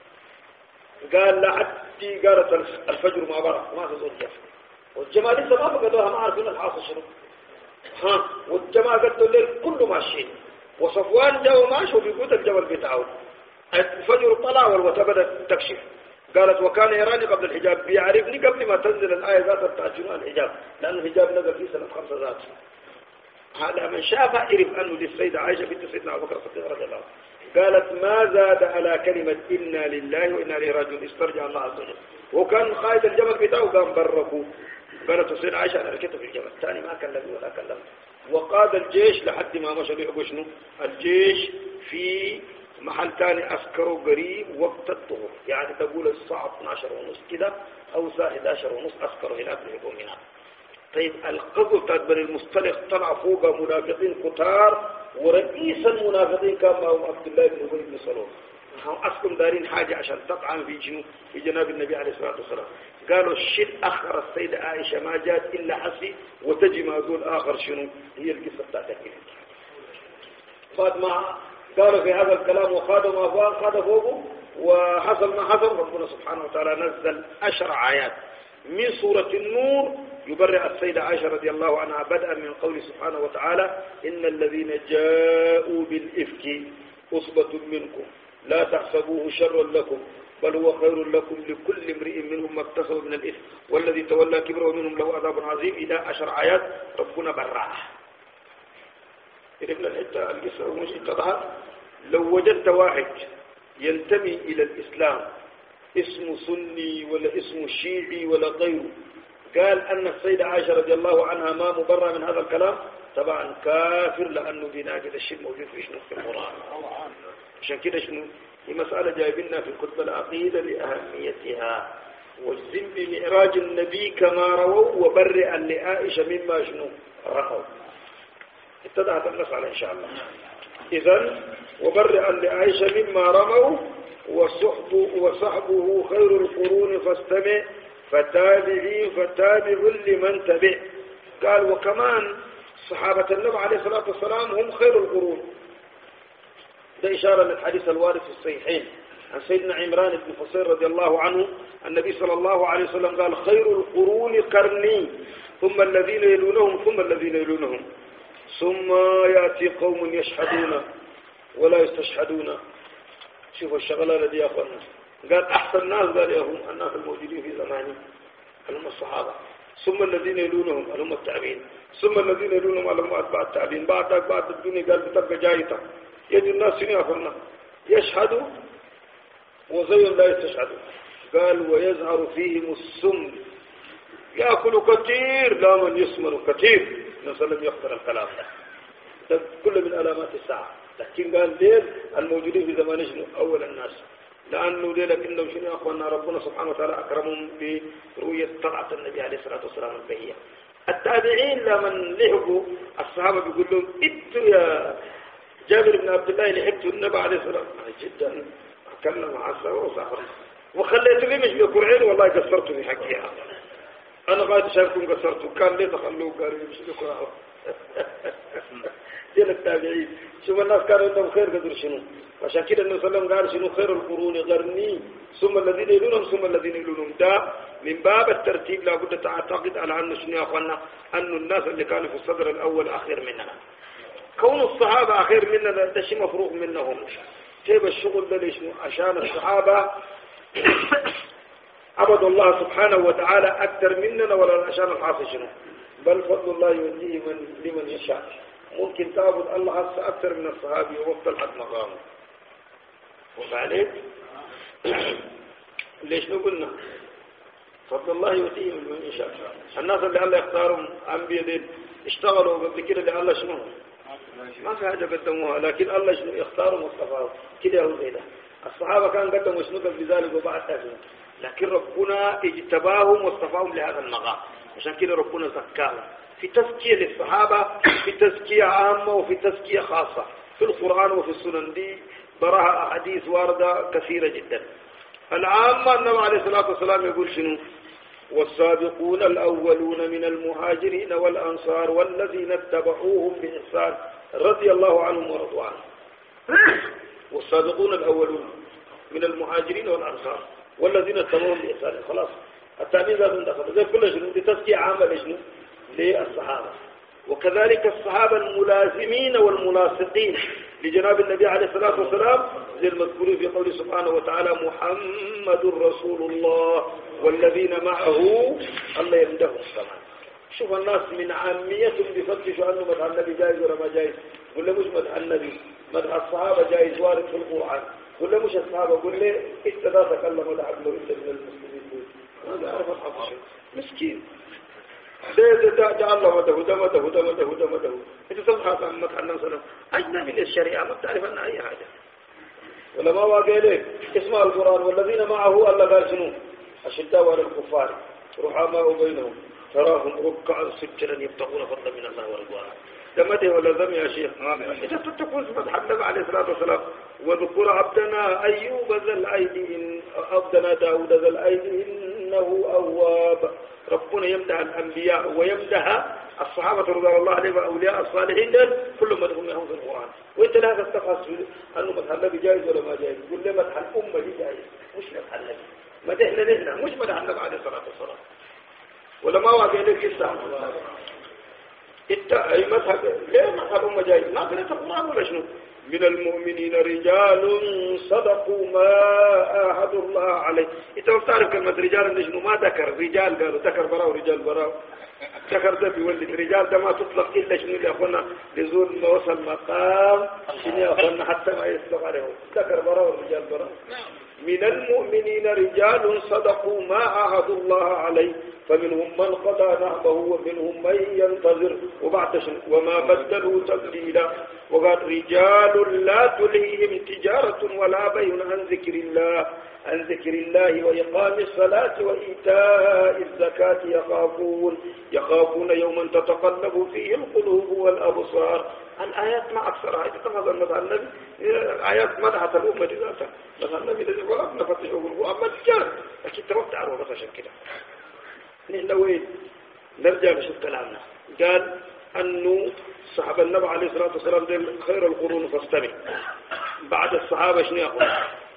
قال لحد قالت الفجر ما برق ما تظن جف، والجماعة لسه ما فقدوها ما عارفين الحاصل شنو. ها والجماعة قالت الليل كله ماشيين، وصفوان جاء ماشي وبيقود الجبل بتاعه. الفجر طلع والوتبدأ تكشف. قالت وكان يراني قبل الحجاب، بيعرفني قبل ما تنزل الآية ذات التعجنون الحجاب، لأن الحجاب نزل في سنة خمسة ذات. هذا من شاف عرف أنه للسيدة عائشة بنت سيدنا أبو بكر الصديق رضي الله عنه. قالت ما زاد على كلمة إنا لله وإنا إليه راجعون استرجع الله عز وجل. وكان قائد الجبل بتاعه قام بركوا. قالت السيدة عائشة أنا ركبت في الجبل الثاني ما كلمني ولا كلمني. وقاد الجيش لحد ما مشى بيحبوا شنو الجيش في محل ثاني عسكروا قريب وقت الظهر، يعني تقول الساعة اثني عشر ونص كده أو الساعة أحد عشر ونص عسكروا هناك بيحبوا منها. طيب القبض بتاع بني المصطلق طلع فوق منافقين كتار، ورئيس المنافقين كان معهم عبد الله بن أبي بن سلول. أصلهم دارين حاجة عشان تطعن في جنو في جناب النبي عليه الصلاة والسلام. قالوا الشد أخر السيدة عائشة ما جاءت إلا حسي وتجي ما دون آخر شنو هي القصة بتاعتك. بعد ما قالوا في هذا الكلام وخاضوا ما فوق خاضوا فوقه وحصل ما حصل، ربنا سبحانه وتعالى نزل عشر آيات من سورة النور يبرئ السيدة عائشة رضي الله عنها بدءا من قوله سبحانه وتعالى إن الذين جاءوا بالإفك أصبة منكم لا تحسبوه شرا لكم بل هو خير لكم لكل امرئ منهم ما اكتسب من الإثم والذي تولى كبره ومنهم له عذاب عظيم إلى عشر آيات ربنا براه. إذن الحتة القصة مش اتضحت. لو وجدت واحد ينتمي إلى الإسلام اسمه سني ولا اسمه شيعي ولا غيره قال أن السيدة عائشة رضي الله عنها ما مبرر من هذا الكلام طبعا كافر، لأنه بيناقض الشيء موجود في شنو في القرآن. عشان كده شنو هي مسألة جايبنا في الكتب العقيدة لأهميتها. واجزم بمعراج النبي كما رووا وبرئا لعائشة مما شنو رأوا. اتضحت المسألة إن شاء الله. إذن وبرئا لعائشة مما رموا وصحبه, وصحبه خير القرون فاستمع فتابعي فتابع لمن تبع. قال وكمان صحابة النبي عليه الصلاة والسلام هم خير القرون. ده إشارة للحديث الوارد في الصحيحين عن سيدنا عمران بن حصين رضي الله عنه النبي صلى الله عليه وسلم قال خير القرون قرني ثم الذين يلونهم ثم الذين يلونهم ثم يأتي قوم يشهدون ولا يستشهدون. شوفوا الشغلة الذي يا أخوانا قال أحسن الناس قال يهم الناس الموجودين في زمانه هم الصحابة ثم الذين يلونهم هم التابعين ثم الذين يلونهم هم أتباع التابعين. بعد بعد الدنيا قال بتبقى جايته يجي الناس شنو يا أخوانا يشهدوا وزي لا يستشهدوا. قال ويظهر فيهم السم يأكل كثير لا من يسمر كثير. نسلم يختار الكلام ده كل من علامات الساعة. لكن قال ليه الموجودين في زمان شنو أول الناس لأنه ليه لكنه شنو يا أخوانا ربنا سبحانه وتعالى أكرمهم برؤية طلعة النبي عليه الصلاة والسلام البهية. التابعين لمن لحقوا الصحابة بيقول لهم إنتوا يا جابر بن عبد الله لحقتوا النبي عليه الصلاة والسلام جدا أكلنا مع الصحابة وصحابة وخليتوا لي مش بيقرعين والله قصرتوا في حقيقة أنا قاعد أشارككم قصرتوا كان ليه تخلوه قالوا لي مش بيقرعوا دين التابعين. شوف الناس كانوا عندهم خير قدر شنو. عشان كده النبي صلى الله عليه وسلم قال شنو خير القرون قرني ثم الذين يلونهم ثم الذين يلونهم. ده من باب الترتيب لابد تعتقد على أنه شنو يا أخوانا أنه الناس اللي كانوا في الصدر الأول أخير مننا. كون الصحابة أخير مننا ده شيء مفروغ منهم. كيف الشغل ده ليش عشان الصحابة عبدوا الله سبحانه وتعالى أكثر مننا ولا عشان الحاصل شنو. بل فضل الله يؤتيه من لمن يشاء. ممكن تعبد الله أكثر من الصحابي ووصل حد مقامه. وبعدين ليش نقولنا فضل الله يؤتيه من يشاء. الناس اللي الله يختارهم أنبياء دين اشتغلوا قبل كده اللي الله شنو ما في حاجة قدموها لكن الله شنو يختارهم واصطفاهم كده هو زي ده. الصحابة كان قدموا شنو قبل ذلك وبعد تاكلوا لكن ربنا اجتباهم واصطفاهم لهذا المقام. عشان كده ربنا زكاهم في تزكية للصحابة في تزكية عامة وفي تزكية خاصة في القرآن وفي السنن. دي براها أحاديث واردة كثيرة جدا. العامة النبي عليه الصلاة والسلام يقول شنو والسابقون الأولون من المهاجرين والأنصار والذين اتبعوهم بإحسان رضي الله عنهم ورضوا عنه. والسابقون الأولون من المهاجرين والأنصار والذين اتبعوهم بإحسان. خلاص التعبير لازم دخل زي كل شنو دي تزكية عامة لشنو للصحابة. وكذلك الصحابة الملازمين والمناسقين لجناب النبي عليه الصلاة والسلام زي المذكور في قوله سبحانه وتعالى محمد رسول الله والذين معه الله يمدهم كمان. شوف الناس من عامية بيفتشوا أنه مدح النبي جائز ولا ما جائز. قل له مش مدح النبي مدح الصحابة جائز وارد في القرآن. قل له مش الصحابة قل له استدى تكلم مدح له إنت من المسلمين. هذا عرف الحق مسكين ده ده ده الله مده ده مده ده مده ده مده. انت تبحث عن مدح النبي صلى الله عليه وسلم اجنبي للشريعه ما بتعرف عنها اي حاجه ولا ما واقع لك. اسمع القران والذين معه الله قال شنو اشداء على الكفار رحماء بينهم تراهم ركعا سجدا يبتغون فضلا من الله ورضوانه. دمته ولا ذم يا شيخ إذا تتكون مدح النبي عليه الصلاة والسلام واذكر عبدنا أيوب ذا الأيدي عبدنا داود ذا الأيدي إنه أواب. ربنا يمدح الأنبياء ويمدح الصحابة رضي الله عليهم وأولياء الصالحين كلهم مدحهم لهم في القرآن. وأنت لا تتخص أنه مدح النبي جائز ولا ما جائز. قل لي مدح الأمة دي جائز مش مدح النبي. مدحنا نحن مش مدح النبي عليه الصلاة والسلام. ولا ما واقع لك الساعة انت اي مذهب ليه مذهب أمة جائز؟ ما قلت القرآن ولا شنو؟ من المؤمنين رجال صدقوا ما آهدوا الله عليه. انت ما بتعرف كلمة رجال شنو؟ ما ذكر رجال قالوا ذكر براو رجال براو ذكر ده بيولد رجال ده ما تطلق إلا شنو اللي أخونا لزول ما وصل مقام شنو أخونا حتى ما يطلق عليه ذكر براو رجال براو. من المؤمنين رجال صدقوا ما عاهدوا الله عليه فمنهم من قضى نهبه ومنهم من ينتظر وبعد شنو وما بدلوا تبديلا. وقال رجال لا تلهيهم تجارة ولا بيع عن ذكر الله عن ذكر الله وإقام الصلاة وإيتاء الزكاة يخافون يخافون يوما تتقلب فيه القلوب والأبصار. الآيات ما أكثرها إذا تفضل مثلا النبي آيات مدحت الأمة ذاتها مثلا النبي الذي قال نفتش أقوله أما الرجال أكيد توقع عروضة عشان كده. نحن وين نرجع نشوف كلامنا. قال أنه صحابة النبي عليه الصلاة والسلام دين خير القرون فاستمع. بعد الصحابة شنو يقول؟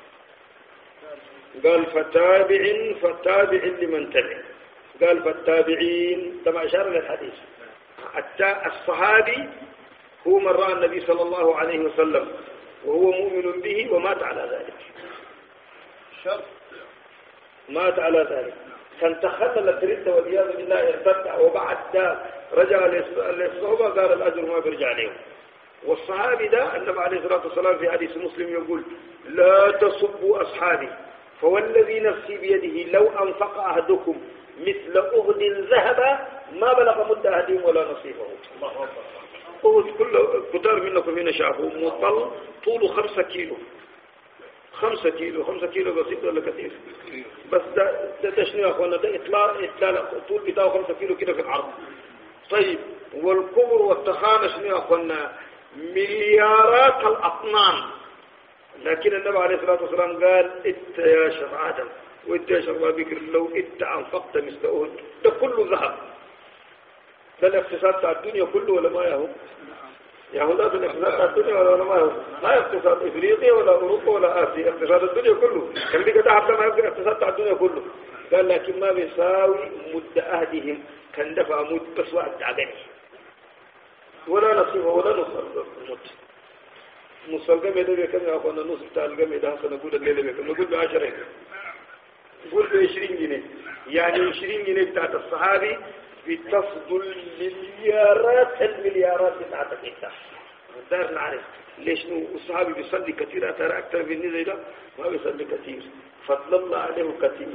قال فتابع فتابع لمن تبع. قال فالتابعين تبع إشارة للحديث. حتى الصحابي هو من رأى النبي صلى الله عليه وسلم وهو مؤمن به ومات على ذلك. شرط مات على ذلك. فانتخذ التردة والعياذ بالله ارتدع وبعد ده رجع للصحبة قال الأجر ما بيرجع عليهم. والصحابي ده النبي عليه الصلاة والسلام في حديث مسلم يقول لا تصبوا أصحابي فوالذي نفسي بيده لو أنفق أحدكم مثل أهد ذهب ما بلغ مد أحدهم ولا نصيبه. الله أكبر. أهد كله قدار منكم هنا شافوا مطل طوله خمسة كيلو خمسة كيلو خمسة كيلو بسيط ولا كثير؟ بس ده ده تشنو يا أخوانا ده إطلاع إطلاع طول بتاعه خمسة كيلو كده في العرض. طيب والكبر والتخانة شنو يا أخوانا؟ مليارات الأطنان. لكن النبي عليه الصلاة والسلام قال إت يا شر آدم وإت يا شر بكر لو إت أنفقت مثل أهد ده كله ذهب. ده الاقتصاد تاع الدنيا كله ولا ما يهو؟ يهودات الاقتصاد تاع الدنيا ولا ما يهو؟ ما اقتصاد إفريقيا ولا أوروبا ولا آسيا اقتصاد الدنيا كله. كان بيجي ذهب ده ما يبقى اقتصاد تاع الدنيا كله. قال لكن ما بيساوي مد أهدهم كان دفع مد بس واحد تعبان ولا نصيب ولا نصر مد. نص الجمع ده بكم يا أخوانا؟ نص بتاع الجمع ده سنقول الليلة بكم نقول بعشرين نقول بعشرين جنيه يعني عشرين جنيه بتاعت الصحابي بتصدر المليارات المليارات بتاعتك انت. دار نعرف ليش نو الصحابي بيصلي كثير أثر أكثر من النزي ده ما بيصلي كثير فضل الله عليه كثير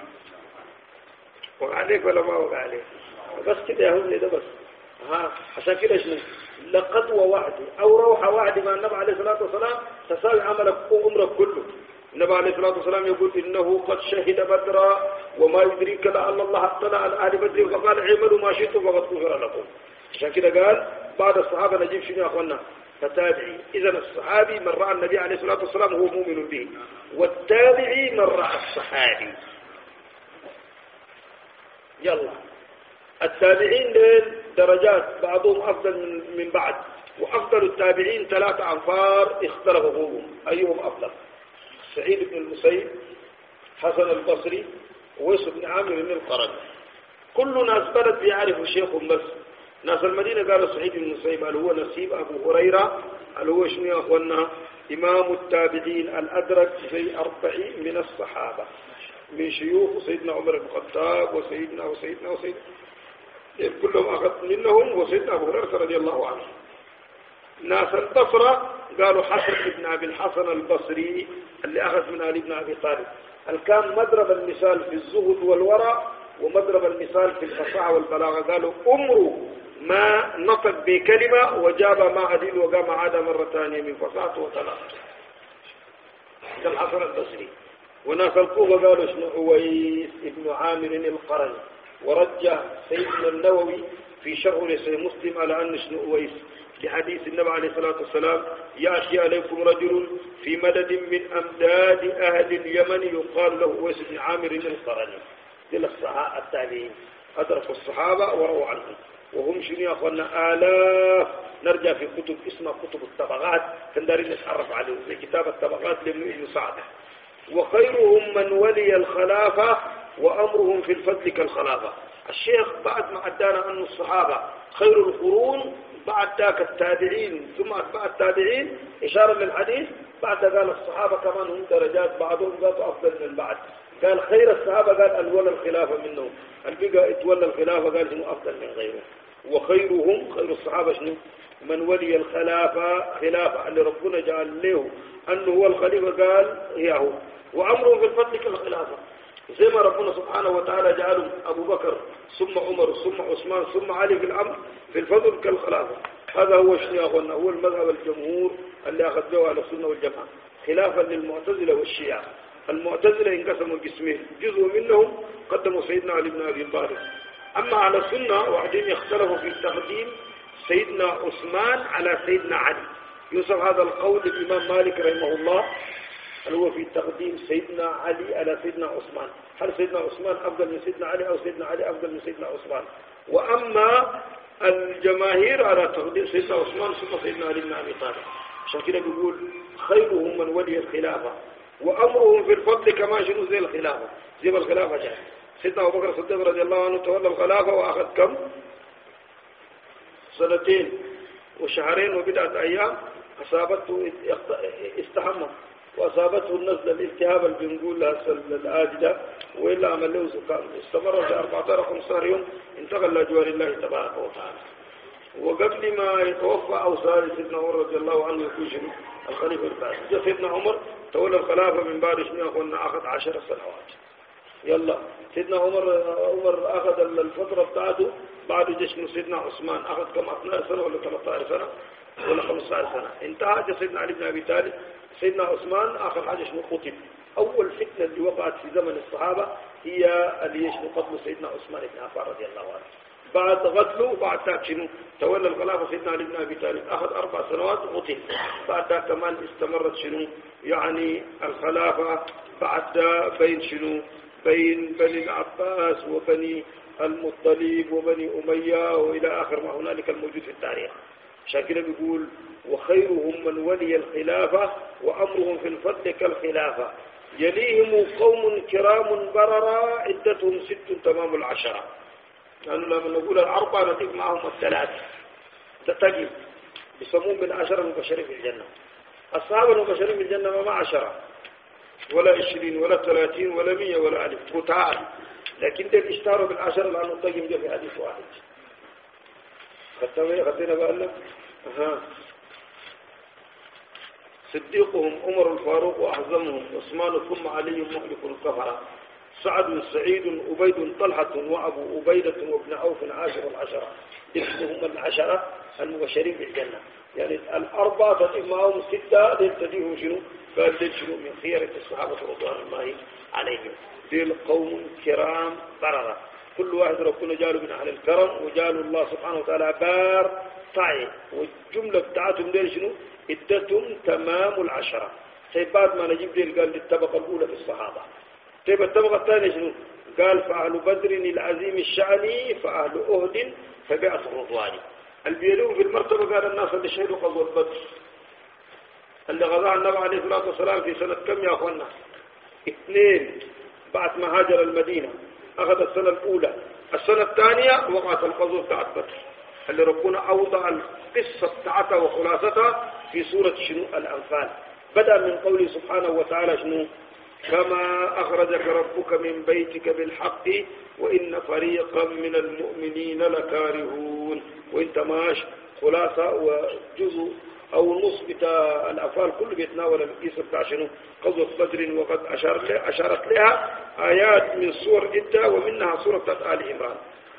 وعليك ولا ما وقع عليك بس كده يا هوني ده بس ها عشان كده شنو لقطوة واحدة أو روحة واحدة مع النبي عليه الصلاة والسلام تساوي عملك وعمرك كله. النبي عليه الصلاة والسلام يقول إنه قد شهد بدرا وما يدريك لعل الله اطلع على أهل بدر فقال اعملوا ما شئتم فقد غفر لكم. عشان كده قال بعد الصحابة نجيب شنو يا أخوانا؟ فتابعي. إذا الصحابي من رأى النبي عليه الصلاة والسلام هو مؤمن به والتابعي من رأى الصحابي. يلا التابعين دين درجات بعضهم أفضل من, من بعد وأفضل التابعين ثلاثة أنفار اختلفوا فيهم أيهم أفضل. سعيد بن المسيب حسن البصري ويس بن عامر بن القرن. كل ناس بلد بيعرفوا شيخ بس. ناس المدينة قالوا سعيد بن المسيب هل هو نسيب أبو هريرة هل هو شنو يا أخوانا؟ إمام التابعين الأدرك في أربعين من الصحابة من شيوخ سيدنا عمر بن الخطاب وسيدنا وسيدنا وسيدنا كلهم أخذ منهم وسيدنا أبو هريرة رضي الله عنه. ناس البصرة قالوا حسن بن أبي الحسن البصري اللي أخذ من آل ابن أبي طالب. كان مضرب المثال في الزهد والورع ومضرب المثال في الفصاحة والبلاغة. قالوا أمره ما نطق بكلمة وجاب ما عديل وقام عادة مرة ثانية من فصاحته وثلاثة. ده الحسن البصري. وناس الكوفة قالوا شنو عويس ابن عامر القرني. ورجع سيدنا النووي في شرح لسيد مسلم على أن شنو أويس لحديث النبي عليه الصلاة والسلام يأتي عليكم رجل في مدد من أمداد أهل اليمن يقال له أويس بن عامر القرني. دل الصحابة التابعين أدركوا الصحابة ورووا عنهم وهم شنو يا أخوانا آلاف. نرجع في كتب اسمها كتب الطبقات تندرين نتعرف عليهم زي كتاب الطبقات لابن سعد. وخيرهم من ولي الخلافة وأمرهم في الفضل كالخلافة. الشيخ بعد ما أدانا أن الصحابة خير القرون بعد ذاك التابعين ثم أتباع التابعين إشارة للحديث بعد قال الصحابة كمان هم درجات بعضهم قالوا أفضل من بعد. قال خير الصحابة قال أولى الخلافة منهم البقى اتولى الخلافة قال شنو أفضل من غيره. وخيرهم خير الصحابة شنو من ولي الخلافة خلافة اللي ربنا جعل له أنه هو الخليفة قال هي وأمرهم في الفضل كالخلافة زي ما ربنا سبحانه وتعالى جعلهم أبو بكر ثم عمر ثم عثمان ثم علي في الأمر في الفضل كالخلافة. هذا هو شنو يا أخوانا هو المذهب الجمهور اللي أخذوه على السنة والجماعة خلافا للمعتزلة والشيعة. المعتزلة انقسموا قسمين جزء منهم قدموا سيدنا علي بن أبي طالب. أما على السنة وبعدين يختلفوا في تقديم سيدنا عثمان على سيدنا علي. يوصف هذا القول الإمام مالك رحمه الله اللي هو في تقديم سيدنا علي على سيدنا عثمان. هل سيدنا عثمان أفضل من سيدنا علي أو سيدنا علي أفضل من سيدنا عثمان؟ وأما الجماهير على تقديم سيدنا عثمان ثم سيدنا علي بن أبي طالب. عشان كده بيقول خيرهم من ولي الخلافة وأمرهم في الفضل كما شنو زي الخلافة زي ما الخلافة جاء. سيدنا أبو بكر الصديق رضي الله عنه تولى الخلافة وأخذ كم سنتين وشهرين وبدعة أيام أصابته استحمى وأصابته النزلة الالتهاب اللي بنقول لها الآجدة وإلا عمل له استمر في أربعة عشر خمسة عشر يوم انتقل لجوار الله تبارك وتعالى. وقبل ما يتوفى أوصى سيدنا عمر رضي الله عنه يكون شنو الخليفة البعث. جاء سيدنا عمر تولى الخلافة من بعد شنو أخونا أخذ عشر سنوات. يلا سيدنا عمر عمر أخذ الفترة بتاعته بعد جشن سيدنا عثمان أخذ كم اثناشر سنة ولا ثلاثة عشر سنة ولا خمسة عشر سنة. انتهى سيدنا علي بن أبي طالب. سيدنا عثمان آخر حاجة شنو قتل. أول فتنة اللي وقعت في زمن الصحابة هي اللي يشنو قتل سيدنا عثمان بن عفان رضي الله عنه. بعد قتله بعد ذاك شنو تولى الخلافة سيدنا علي بن أبي طالب أخذ أربع سنوات وقتل. بعد ذاك كمان استمرت شنو يعني الخلافة بعد بين شنو بين بني العباس وبني المطلب وبني أمية وإلى آخر ما هنالك الموجود في التاريخ. شاكرا بيقول وخيرهم من ولي الخلافة وأمرهم في الفضل كالخلافة يليهم قوم كرام بررا عدتهم ست تمام العشرة. لأنه لما نقول الأربعة نضيف معهم الثلاثة تتجي بيسمون بالعشرة المبشرين في الجنة. أصحاب المبشرين في الجنة ما عشرة ولا عشرين ولا ثلاثين ولا مية ولا ألف فتعال. لكن ده اشتهروا بالعشرة لأنه الطيب جاء في حديث واحد. خدتنا خدتنا بقى لك أها صديقهم عمر الفاروق وأعظمهم عثمان ثم علي مهلك الكفرة سعد سعيد أبيد طلحة وأبو أبيدة وابن عوف عاشر العشرة. اسمهم العشرة المبشرين بالجنة. يعني الأربعة تضيف معهم ستة دين تضيفهم شنو؟ قال دين شنو من خيرة الصحابة رضوان الله عليهم. دين قوم كرام بررة كل واحد ربنا جاله من أهل الكرم وجاله الله سبحانه وتعالى بار طعي. والجملة بتاعتهم دين شنو؟ عدتهم تمام العشرة. طيب بعد ما نجيب دين قال للطبقة الأولى في الصحابة. طيب الطبقة الثانية شنو؟ قال فأهل بدر العظيم الشعني فأهل أهد فبيعة الرضوان. البيلون في المرتبة قال الناس اللي شهدوا قضوة بدر اللي غزاها النبي عليه الصلاة والسلام في سنة كم يا أخوانا؟ اثنين بعد ما هاجر المدينة أخذ السنة الأولى. السنة الثانية وقعت القضوة بتاعت بدر اللي ربنا أوضع القصة بتاعتها وخلاصتها في سورة شنو الأنفال. بدأ من قوله سبحانه وتعالى شنو كما أخرجك ربك من بيتك بالحق وإن فريقا من المؤمنين لكارهون. وإنت ماش خلاصة وجزء أو نص بتاع الأفعال كله بيتناول القصة بتاع شنو قضية بدر. وقد أشارت لها آيات من سور عدة ومنها سورة آل عمران.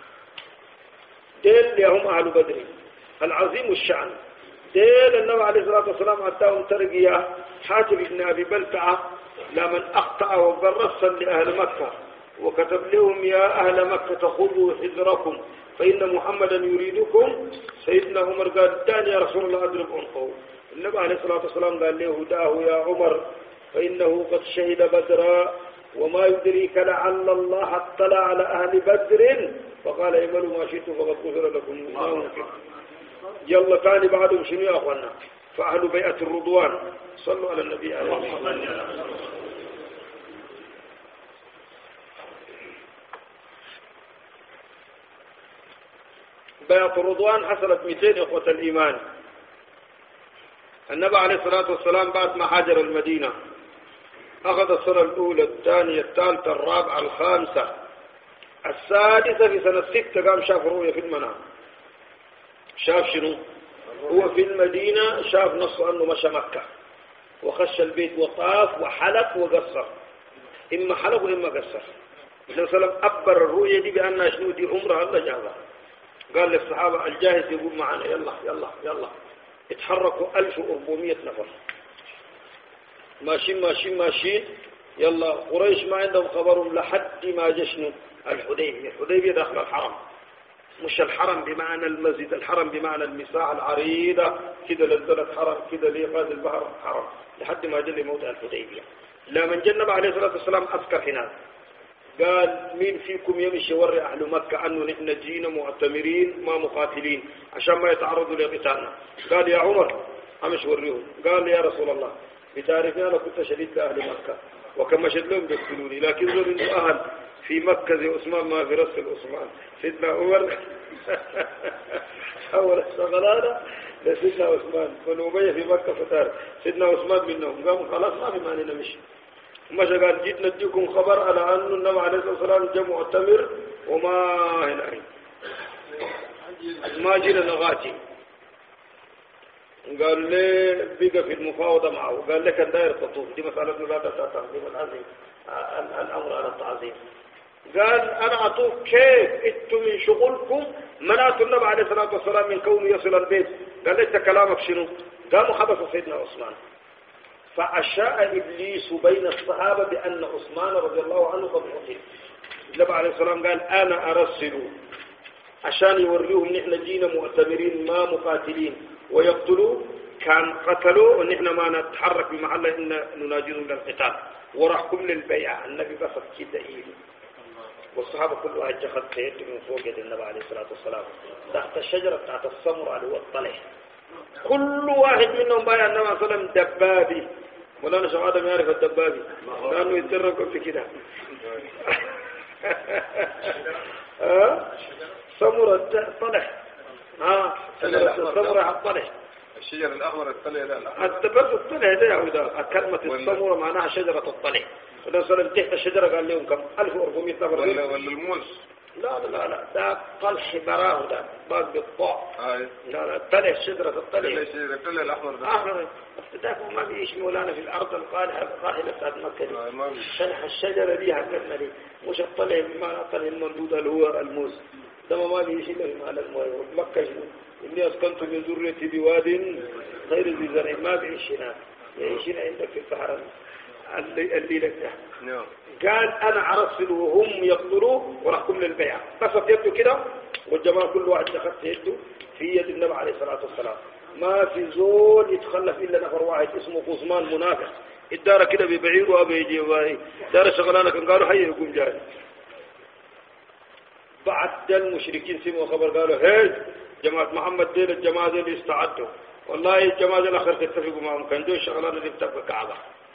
ديل لهم أهل بدر العظيم الشأن. ديل النبي عليه الصلاة والسلام أتاهم ترقية حاتم بن أبي بلتعة لمن أخطأ وبرصا لأهل مكة وكتب لهم يا أهل مكة خذوا حذركم فإن محمدا يريدكم. سيدنا عمر قال دعني يا رسول الله أضرب عنقه. النبي عليه الصلاة والسلام قال له داه يا عمر فإنه قد شهد بدرا وما يدريك لعل الله اطلع على أهل بدر فقال اعملوا ما شئتم فقد غفر لكم ما ممكن. يلا تاني بعدهم شنو يا أخوانا؟ فأهل بيعة الرضوان صلوا على النبي عليه الصلاة والسلام. بيعة الرضوان حصلت مئتين إخوة الإيمان. النبي عليه الصلاة والسلام بعد ما هاجر المدينة أخذ السنة الأولى الثانية الثالثة الرابعة الخامسة السادسة في سنة ستة قام شاف رؤية في المنام. شاف شنو؟ هو في المدينة شاف نصه أنه مشى مكة وخش البيت وطاف وحلق وقصر. إما حلق وإما قصر. النبي صلى الله عليه وسلم أكبر الرؤية دي بأنها شنو دي عمره الله جابها. قال للصحابة الجاهز يقول معنا يلا يلا يلا اتحركوا ألف وأربعمائة نفر ماشيين ماشيين ماشيين. يلا قريش ما عندهم خبرهم لحد ما جشنوا الحديبية. الحديبية داخل الحرم، مش الحرم بمعنى المسجد، الحرم بمعنى المساحة العريضة كده للبلد حرم كده لغاز البحر حرم لحد ما جل موضع الحديبية. لما جنب عليه الصلاة والسلام أذكر هناك قال مين فيكم يمشي يوري أهل مكة أنه نحن جينا معتمرين ما مقاتلين عشان ما يتعرضوا لقتالنا. قال يا عمر أمش وريهم. قال يا رسول الله بتعرفني أنا كنت شديد لأهل مكة وكما شد لهم يقتلوني لكن ذو من أهل في مكة زي عثمان ما في رأس عثمان. سيدنا عمر حول الشغلانة لسيدنا عثمان فنوبية في مكة فتار سيدنا عثمان منهم قاموا خلاص ما في معنى نمشي. مشى قال جيت نديكم خبر على أنه النبي عليه الصلاة والسلام جاء معتمر وما هنا ما جينا نغاتي. قال لي بقى في المفاوضة معه قال لك الدائر تطوف دي مسألة لا تعظيم العظيم الأمر على التعظيم. قال أنا أطوف كيف إنتم من شغلكم منعت النبي عليه الصلاة والسلام من كونه يصل البيت. قال لك كلامك شنو؟ قاموا حبسوا سيدنا عثمان. فأشاء إبليس بين الصحابة بأن عثمان رضي الله عنه قد قتل. النبي عليه الصلاة والسلام قال أنا أرسل عشان يوريهم نحن جينا مؤتمرين ما مقاتلين ويقتلوا كان قتلوا ونحن ما نتحرك بمحل إن نناجرهم للقتال ورحكم للبيعة. النبي بس كده إيه والصحابة كل واحد جخد خيرته من فوق يد النبي عليه الصلاة والسلام تحت الشجرة تحت السمر اللي هو الطلح. كل واحد منهم بايع النبي صلى الله عليه وسلم دبابي. مولانا شيخ آدم يعرف الدبابي لأنه يتدرب في كده سمر الطلح ها سمر الطلح الشجر الأحمر الطلع لا التبس الطلع ده يا كلمة السمرة معناها شجرة الطلع. النبي صلى الله عليه وسلم تحت الشجرة قال لهم كم ألف وأربعمائة نفر ولا ولا الموز. لا لا لا ده طلح براه ده باق بالطاء. آه. لا لا الطلع شجرة الطلع الشجر الطلع الأحمر ده أحمر ده ما بيعيش مولانا في الأرض القاحلة القاحلة بتاعت مكة دي. آه شنح الشجرة دي حقتنا دي مش الطلع بمعنى الطلع الممدود اللي هو الموز ده ما بيعيش إلا في معنى المويه. مكة شنو إني أسكنت من ذريتي بواد غير ذي زرع ما بيعيش هناك يعيش هنا عندك في الصحراء الليلة ده. نعم. قال أنا أرسل وهم يقتلوه ورحكم للبيع. قصت يده كده والجماعة كل واحد دخلت يده في يد النبي عليه الصلاة والسلام. ما في زول يتخلف إلا نفر واحد اسمه قزمان منافق الدارة كده ببعير وأبيجي وباي دارة شغلانة كان قالوا حي يقوم جاي. بعد المشركين سمعوا خبر قالوا هاي جماعة محمد ديل الجماعة ديل يستعدوا والله الجماعة ديل آخر تتفقوا معهم كان دول شغلانة اللي بتبقى كعبة.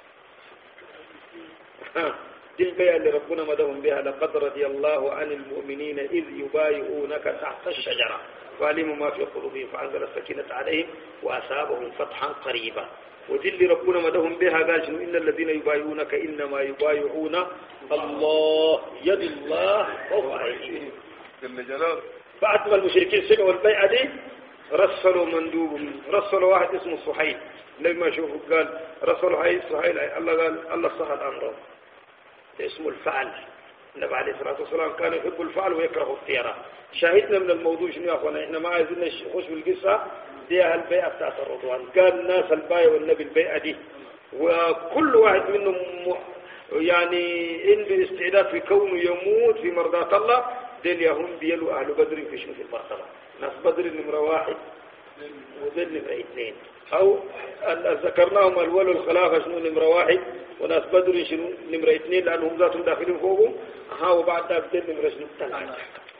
دي البيعة اللي ربنا مدهم بها لقد رضي الله عن المؤمنين إذ يبايعونك تحت الشجرة وعلموا ما في قلوبهم فأنزل السكينة عليهم وأصابهم فتحا قريبا. ودي اللي ربنا مدهم بها قال شنو إن الذين يبايعونك إنما يبايعون الله يد الله فوق أيديهم. بعد ما المشركين سمعوا البيعة دي رسلوا مندوبهم رسلوا واحد اسمه صحيح لما شوفوا قال رسلوا هاي صحيح الله قال الله صح الأمر اسمه الفعل. النبي عليه الصلاة والسلام كان يحب الفعل ويكره الطيرة. شاهدنا من الموضوع شنو يا أخوانا إحنا ما عايزين نخش بالقصة دي البيعة بتاعت الرضوان. قال الناس البايع والنبي البيعة دي وكل واحد منهم يعني عنده استعداد في كونه يموت في مرضاة الله، ديل يهم بيلو أهل بدر في شنو في المرتبة. ناس بدر نمرة واحد وديل نمرة اثنين، أو ذكرناهم الأول والخلافة شنو نمرة واحد، وناس بدر شنو نمرة اثنين لأنهم ذاتهم داخلين فوقهم. ها وبعد ذلك ديل نمرة شنو ثلاثة.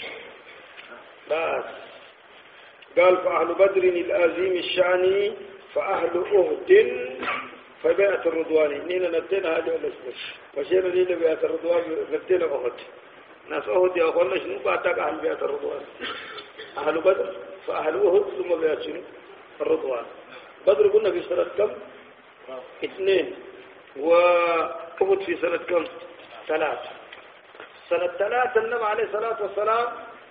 بس قال فأهل بدر الآزيم الشاني فأهل أهد فبيعة الرضوان. نينا نتينا هذا الاسم فشينا نينا بيعة الرضوان نتينا أهد. ناس أهد يا أخوانا شنو بعتك أهل بيعة الرضوان؟ أهل بدر فأهل أهد ثم بيعة شنو الرضوان. بدر قلنا في سنة كم؟ اثنين، وأهد في سنة كم؟ ثلاثة. سنة ثلاثة النبي عليه الصلاة والسلام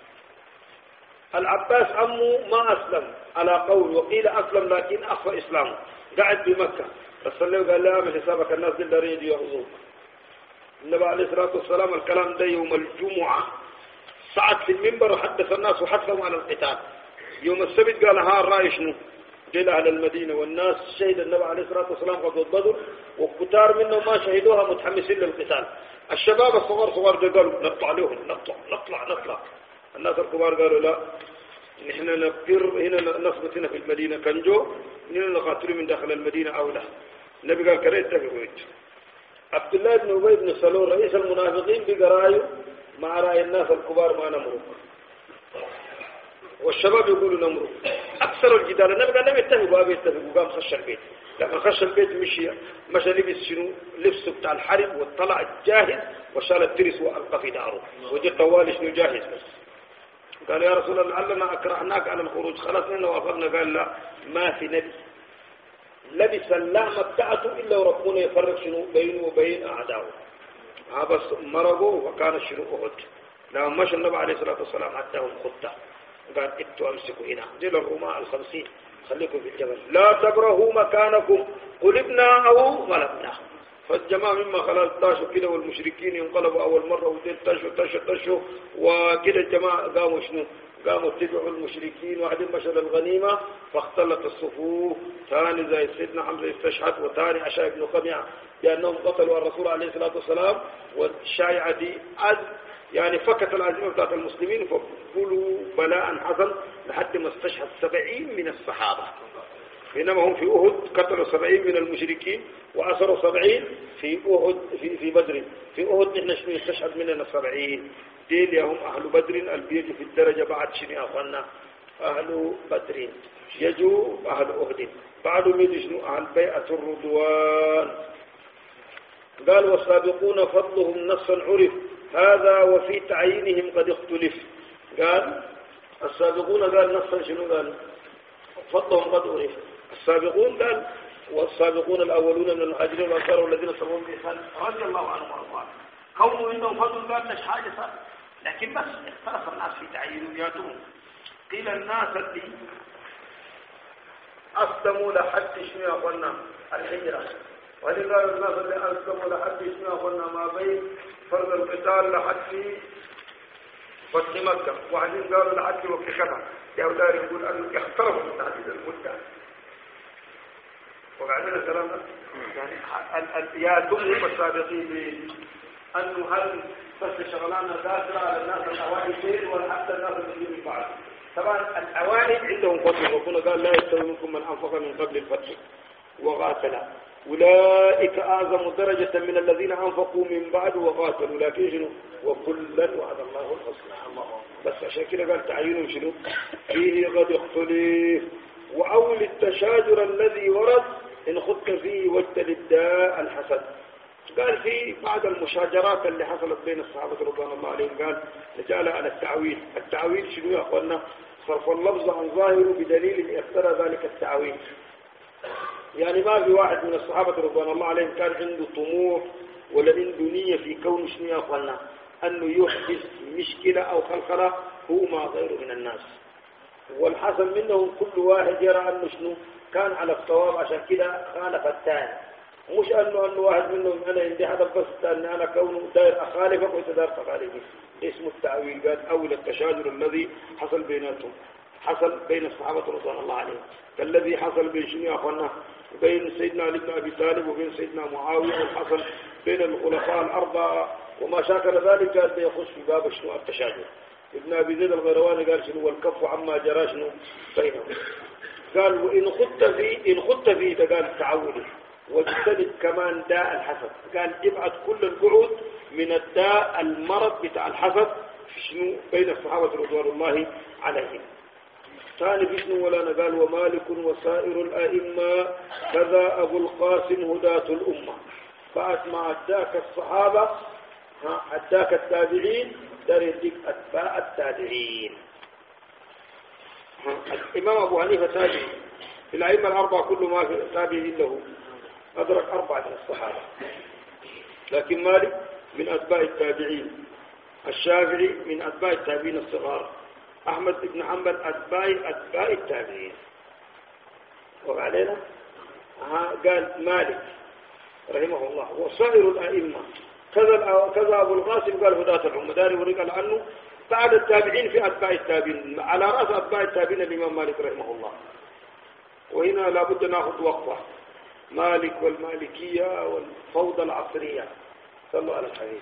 العباس أمه ما أسلم على قول، وقيل أسلم لكن أخفى إسلامه، قاعد بمكة. رسول الله قال لا مش حسابك الناس دي دارين يغزوك. النبي عليه الصلاة والسلام الكلام ده يوم الجمعة صعد في المنبر وحدث الناس وحثهم على القتال. يوم السبت قال ها الرأي شنو؟ جيل أهل المدينة والناس شهد النبي عليه الصلاة والسلام غزوة بدر، وكتار منهم ما شهدوها متحمسين للقتال. الشباب الصغار صغار قالوا نطلع لهم نطلع نطلع نطلع. الناس الكبار قالوا لا نحن نفر هنا نثبت هنا في المدينة كنجو، هنا نقاتل من داخل المدينة أو لا. النبي قال كريت تفقويت. عبد الله بن أبي بن سلول رئيس المنافقين بقرايه مع رأي الناس الكبار ما نمرق، والشباب يقولوا نمرق. أكثر الجدال النبي قال لم يتفقوا أبي يتفقوا، قام خش البيت. لما خش البيت مشي مشى لبس شنو لبسه بتاع الحرب وطلع الجاهز وشال الترس وألقى في داره، وجد طوال شنو جاهز بس. قال يا رسول الله لعلنا أكرهناك على الخروج، خلاص نحن وافقنا. قال لا ما في نبي لبس اللحمة بتاعته إلا وربنا يفرق شنو بينه وبين أعدائه. ها بس مرضوا وكان شنو أهد. لما مشى النبي عليه الصلاة والسلام عداهم خطة، قال اتوا امسكوا هنا ديل الرماء الخمسين خليكم في الجبل، لا تبرهوا مكانكم قلبنا أو غلبنا. فالجماعة مما خلال تاشوا كده والمشركين ينقلبوا أول مرة ودين تاشوا تاشوا تاشوا وكده الجماعة قاموا شنو قاموا اتبعوا المشركين وبعدين مشوا الغنيمة فاختلت الصفوف. ثاني زي سيدنا حمزة استشهد، وثاني عشاء بن قميع لأنهم قتلوا الرسول عليه الصلاة والسلام. والشايعة دي عز يعني فكت العزيمة بتاعت المسلمين فقولوا بلاء حصل لحد ما استشهد سبعين من الصحابة، بينما هم في أهد قتلوا سبعين من المشركين وأسروا سبعين في أهد في, في بدر. في أهد نحن شنو يستشهد مننا سبعين. ديل يا هم أهل بدر البيجوا في الدرجة بعد شنو أخوانا أهل بدر يجوا أهل أهد بعدهم يجوا شنو أهل بيعة الرضوان. قال والسابقون فضلهم نصا عرف هذا وفي تعيينهم قد اختلف. قال السابقون قال نصا شنو قال فضلهم قد عرف. السابقون قال والسابقون الأولون من المهاجرين والأنصار والذين صبروا بإحسان رضي الله عنهم وارضاهم. كونه إنه فضل قال مش حاجة صار، لكن بس اختلف الناس في تعييناتهم. قيل الناس اللي أسلموا لحد شنو يا أخوانا الحجرة، وهذه قالوا الناس اللي أسلموا لحد شنو يا أخوانا ما بين فرض القتال لحد فتح مكة، وبعدين قالوا لحد وقت كذا. يا أولاد يقول أن اختلفوا في تحديد المدة. وبعدين الكلام يعني يا دمهم السابقين أنه هل بس شغلانة داخلة على الناس الأوائل شيء ولا حتى الناس اللي من بعد. طبعا الأوائل عندهم فضل، ربنا قال لا يستوي منكم من أنفق من قبل الفتح وقاتل أولئك أعظم درجة من الذين أنفقوا من بعد وقاتلوا، لكن شنو وكلا وعد الله الحسنى. بس عشان كده قال تعيينهم شنو فيه قد اختلف. وأول التشاجر الذي ورد إن خدت فيه واجتل الداء الحسد. قال في بعض المشاجرات اللي حصلت بين الصحابة رضوان الله عليهم قال نجعل على التعويل. التعويل شنو يا أخوانا صرف اللفظ عن ظاهره بدليل يقتضى ذلك التعويل. يعني ما في واحد من الصحابة رضوان الله عليهم كان عنده طموح ولا عنده نية في كون شنو يا أخوانا أنه يحدث مشكلة أو خلخلة هو ما غيره من الناس. والحسن منهم كل واحد يرى أنه شنو كان على الصواب، عشان كده خالف الثاني. مش أنه أنه واحد منهم أنا عندي هدف بس أن أنا كونه داير أخالفك وتدار تخالفك. اسمه التعويل. قال أول التشاجر الذي حصل بيناتهم حصل بين الصحابة رضوان الله عليهم كالذي حصل بين شنو يا أخوانا بين سيدنا علي بن أبي طالب وبين سيدنا معاوية، والحصل بين الخلفاء الأربعة وما شاكل ذلك قال يخش في باب شنو التشاجر. ابن أبي زيد الغيرواني قال شنو والكف عما جرى شنو بينهم. قال وإن خدت في إن خدت في قال تعودي واجتنب كمان داء الحسد. قال ابعد كل البعد من الداء المرض بتاع الحسد شنو بين الصحابة رضوان الله عليهم. ثاني بشنو ولا قال ومالك وسائر الأئمة كذا أبو القاسم هداة الأمة. فأسمع أداك الصحابة أداك التابعين دار يديك أتباع التابعين. الإمام أبو حنيفة تابعي في الأئمة الأربعة كل ما تابعين له أدرك أربعة من الصحابة. لكن مالك من أتباع التابعين، الشافعي من أتباع التابعين الصغار، أحمد بن حنبل أتباع أتباع التابعين. وبعدين قال مالك رحمه الله وصائر الأئمة كذا كذا أبو القاسم قال هداة الأمة داري ورقل عنه بعد التابعين في أتباع التابعين على رأس أتباع التابعين الإمام مالك رحمه الله. وهنا لابد نأخذ وقفة مالك والمالكية والفوضى العصرية. صلوا على الحبيب.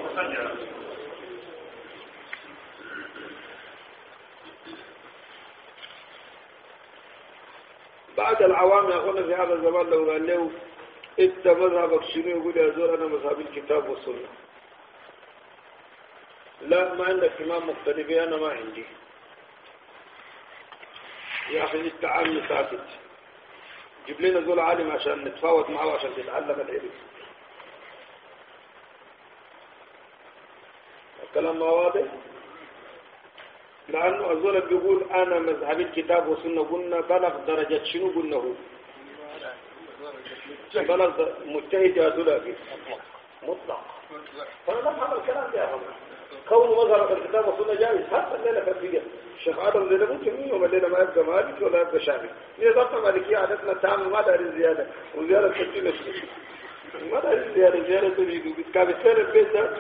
بعد العوام يقولون في هذا الزمان لو قال له انت مذهبك شنو يقول يا زول انا مذهب الكتاب والسنه. لا ما عندك امام مختلف انا ما عندي. يا اخي التعامل ساكت. جيب لنا زول عالم عشان نتفاوض معه عشان تتعلم العلم. الكلام ما واضح؟ لأنه الزول بيقول أنا مذهب الكتاب والسنة قلنا بلغ درجة شنو قلنا هو بلغ مجتهد يا زول مطلق. فأنا نفهم الكلام ده يا أخي. كون مظهر الكتاب والسنة جائز حتى الليلة كثيرة. الشيخ آدم الليلة ممكن مين يوم الليلة ما يبقى مالك ولا يبقى شافعي. إذا ضبط مالكية عادتنا تعمل ما داري الزيادة وزيادة كثيرة ما داري الزيادة زيادة تريد بتكابسين البيت ده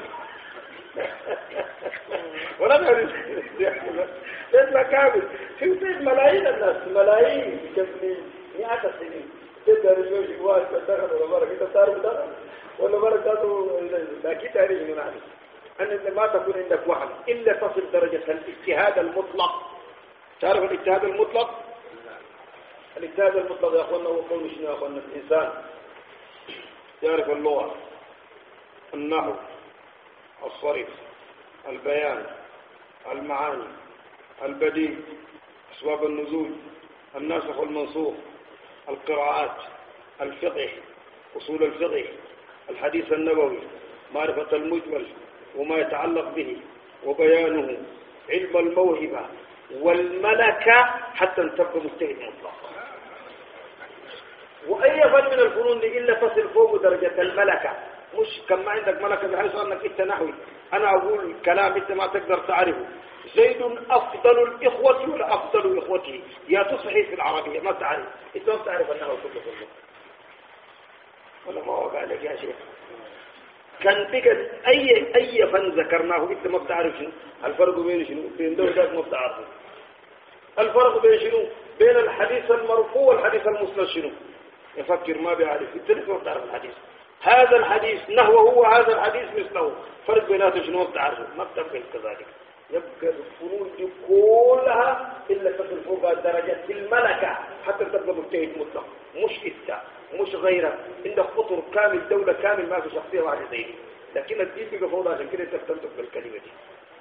ولا داري الزيادة بيت مكابس في بيت ملايين الناس ملايين كثيرين مئات السنين بيت داري الجوش جواز تدخل ولا برك إنت تعرف ده ولا برك تاتو لكن تعرف من عادي أن ما تكون عندك وهم إلا تصل درجة الاجتهاد المطلق. تعرف الاجتهاد المطلق؟ الاجتهاد المطلق يا أخوانا هو قول شنو يا أخوانا الإنسان يعرف اللغة النحو الصرف البيان المعاني البديع أسباب النزول الناسخ والمنسوخ القراءات الفقه أصول الفقه الحديث النبوي معرفة المجمل وما يتعلق به وبيانه علم الموهبة والملكة حتى تبقى مجتهد مطلق. وأي فن من الفنون دي إلا تصل فوق درجة الملكة. مش كم ما عندك ملكة بحيث أنك أنت نحوي أنا أقول كلام أنت ما تقدر تعرفه. زيد أفضل الإخوة ولا أفضل إخوته يا تصحي في العربية ما تعرف أنت ما تعرف أنه كله كله ولا ما وقع لك يا شيخ. كان بقى أي أي فن ذكرناه أنت ما بتعرف شنو الفرق بين شنو بين دول ذاك ما بتعرفه. الفرق بين شنو بين الحديث المرفوع والحديث المسند شنو يفكر ما بيعرف أنت ما بتعرف الحديث. هذا الحديث نحوه هو هذا الحديث مثله فرق بيناتهم شنو ما بتعرفه ما بتبقى كذلك. يبقى الفنون دي كلها إلا تصل فوق درجة الملكة حتى تبقى مجتهد مطلق مش إنت مش غيرك عندك خطر كامل دولة كامل ما في شخصية واحدة زي دي. لكن الدين بقى فوضى عشان كده تستمتع بالكلمة دي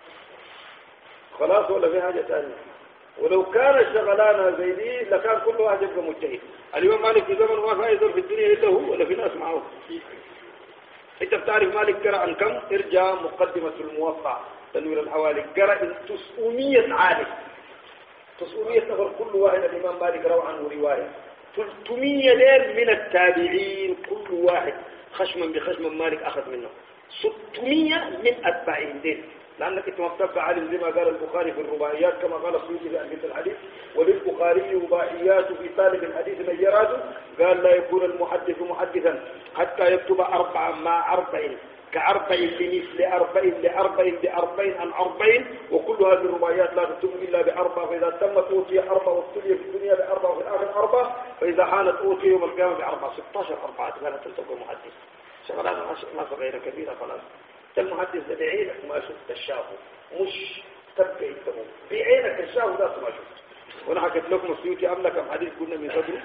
خلاص ولا في حاجة ثانية. ولو كان شغلانا زي دي لكان كل واحد يبقى مجتهد. اليوم مالك في زمن ما في أيضا في الدنيا إلا هو ولا في ناس معه. انت بتعرف مالك قرأ عن كم؟ ارجع مقدمة الموقع تنوير الحوالي قرأ تسعمية عالم تسعمية نفر كل واحد الإمام مالك روى عنه رواية ثلاثمية ليل من التابعين كل واحد خشما بخشم مالك أخذ منه ستمية من أتباعين دين. لأنك انت مبتبع عالم زي ما قال البخاري في الرباعيات كما قال السيوطي في ألفية الحديث وللبخاري رباعيات في طالب الحديث نيرات قال لا يكون المحدث محدثا حتى يكتب أربعا مع أربعين كأربع لمثل أربع لأربع لأربعين عن أربعين وكل هذه الرباعيات لا تكتب إلا بأربع فإذا تمت أوتي أربع وابتلي في الدنيا بأربع وفي الآخر أربع فإذا حانت أوتي يوم القيامة بأربع ستاشر أربعة فلا تلتقى محدث شغلانة ما صغيرة كبيرة خلاص. المحدث ده بعينك ما شفت الشافه مش تبقى يتبه بعينك الشافه ده ما شفت. وانا حكيت لكم السيوطي أملك كم حديث قلنا من صدره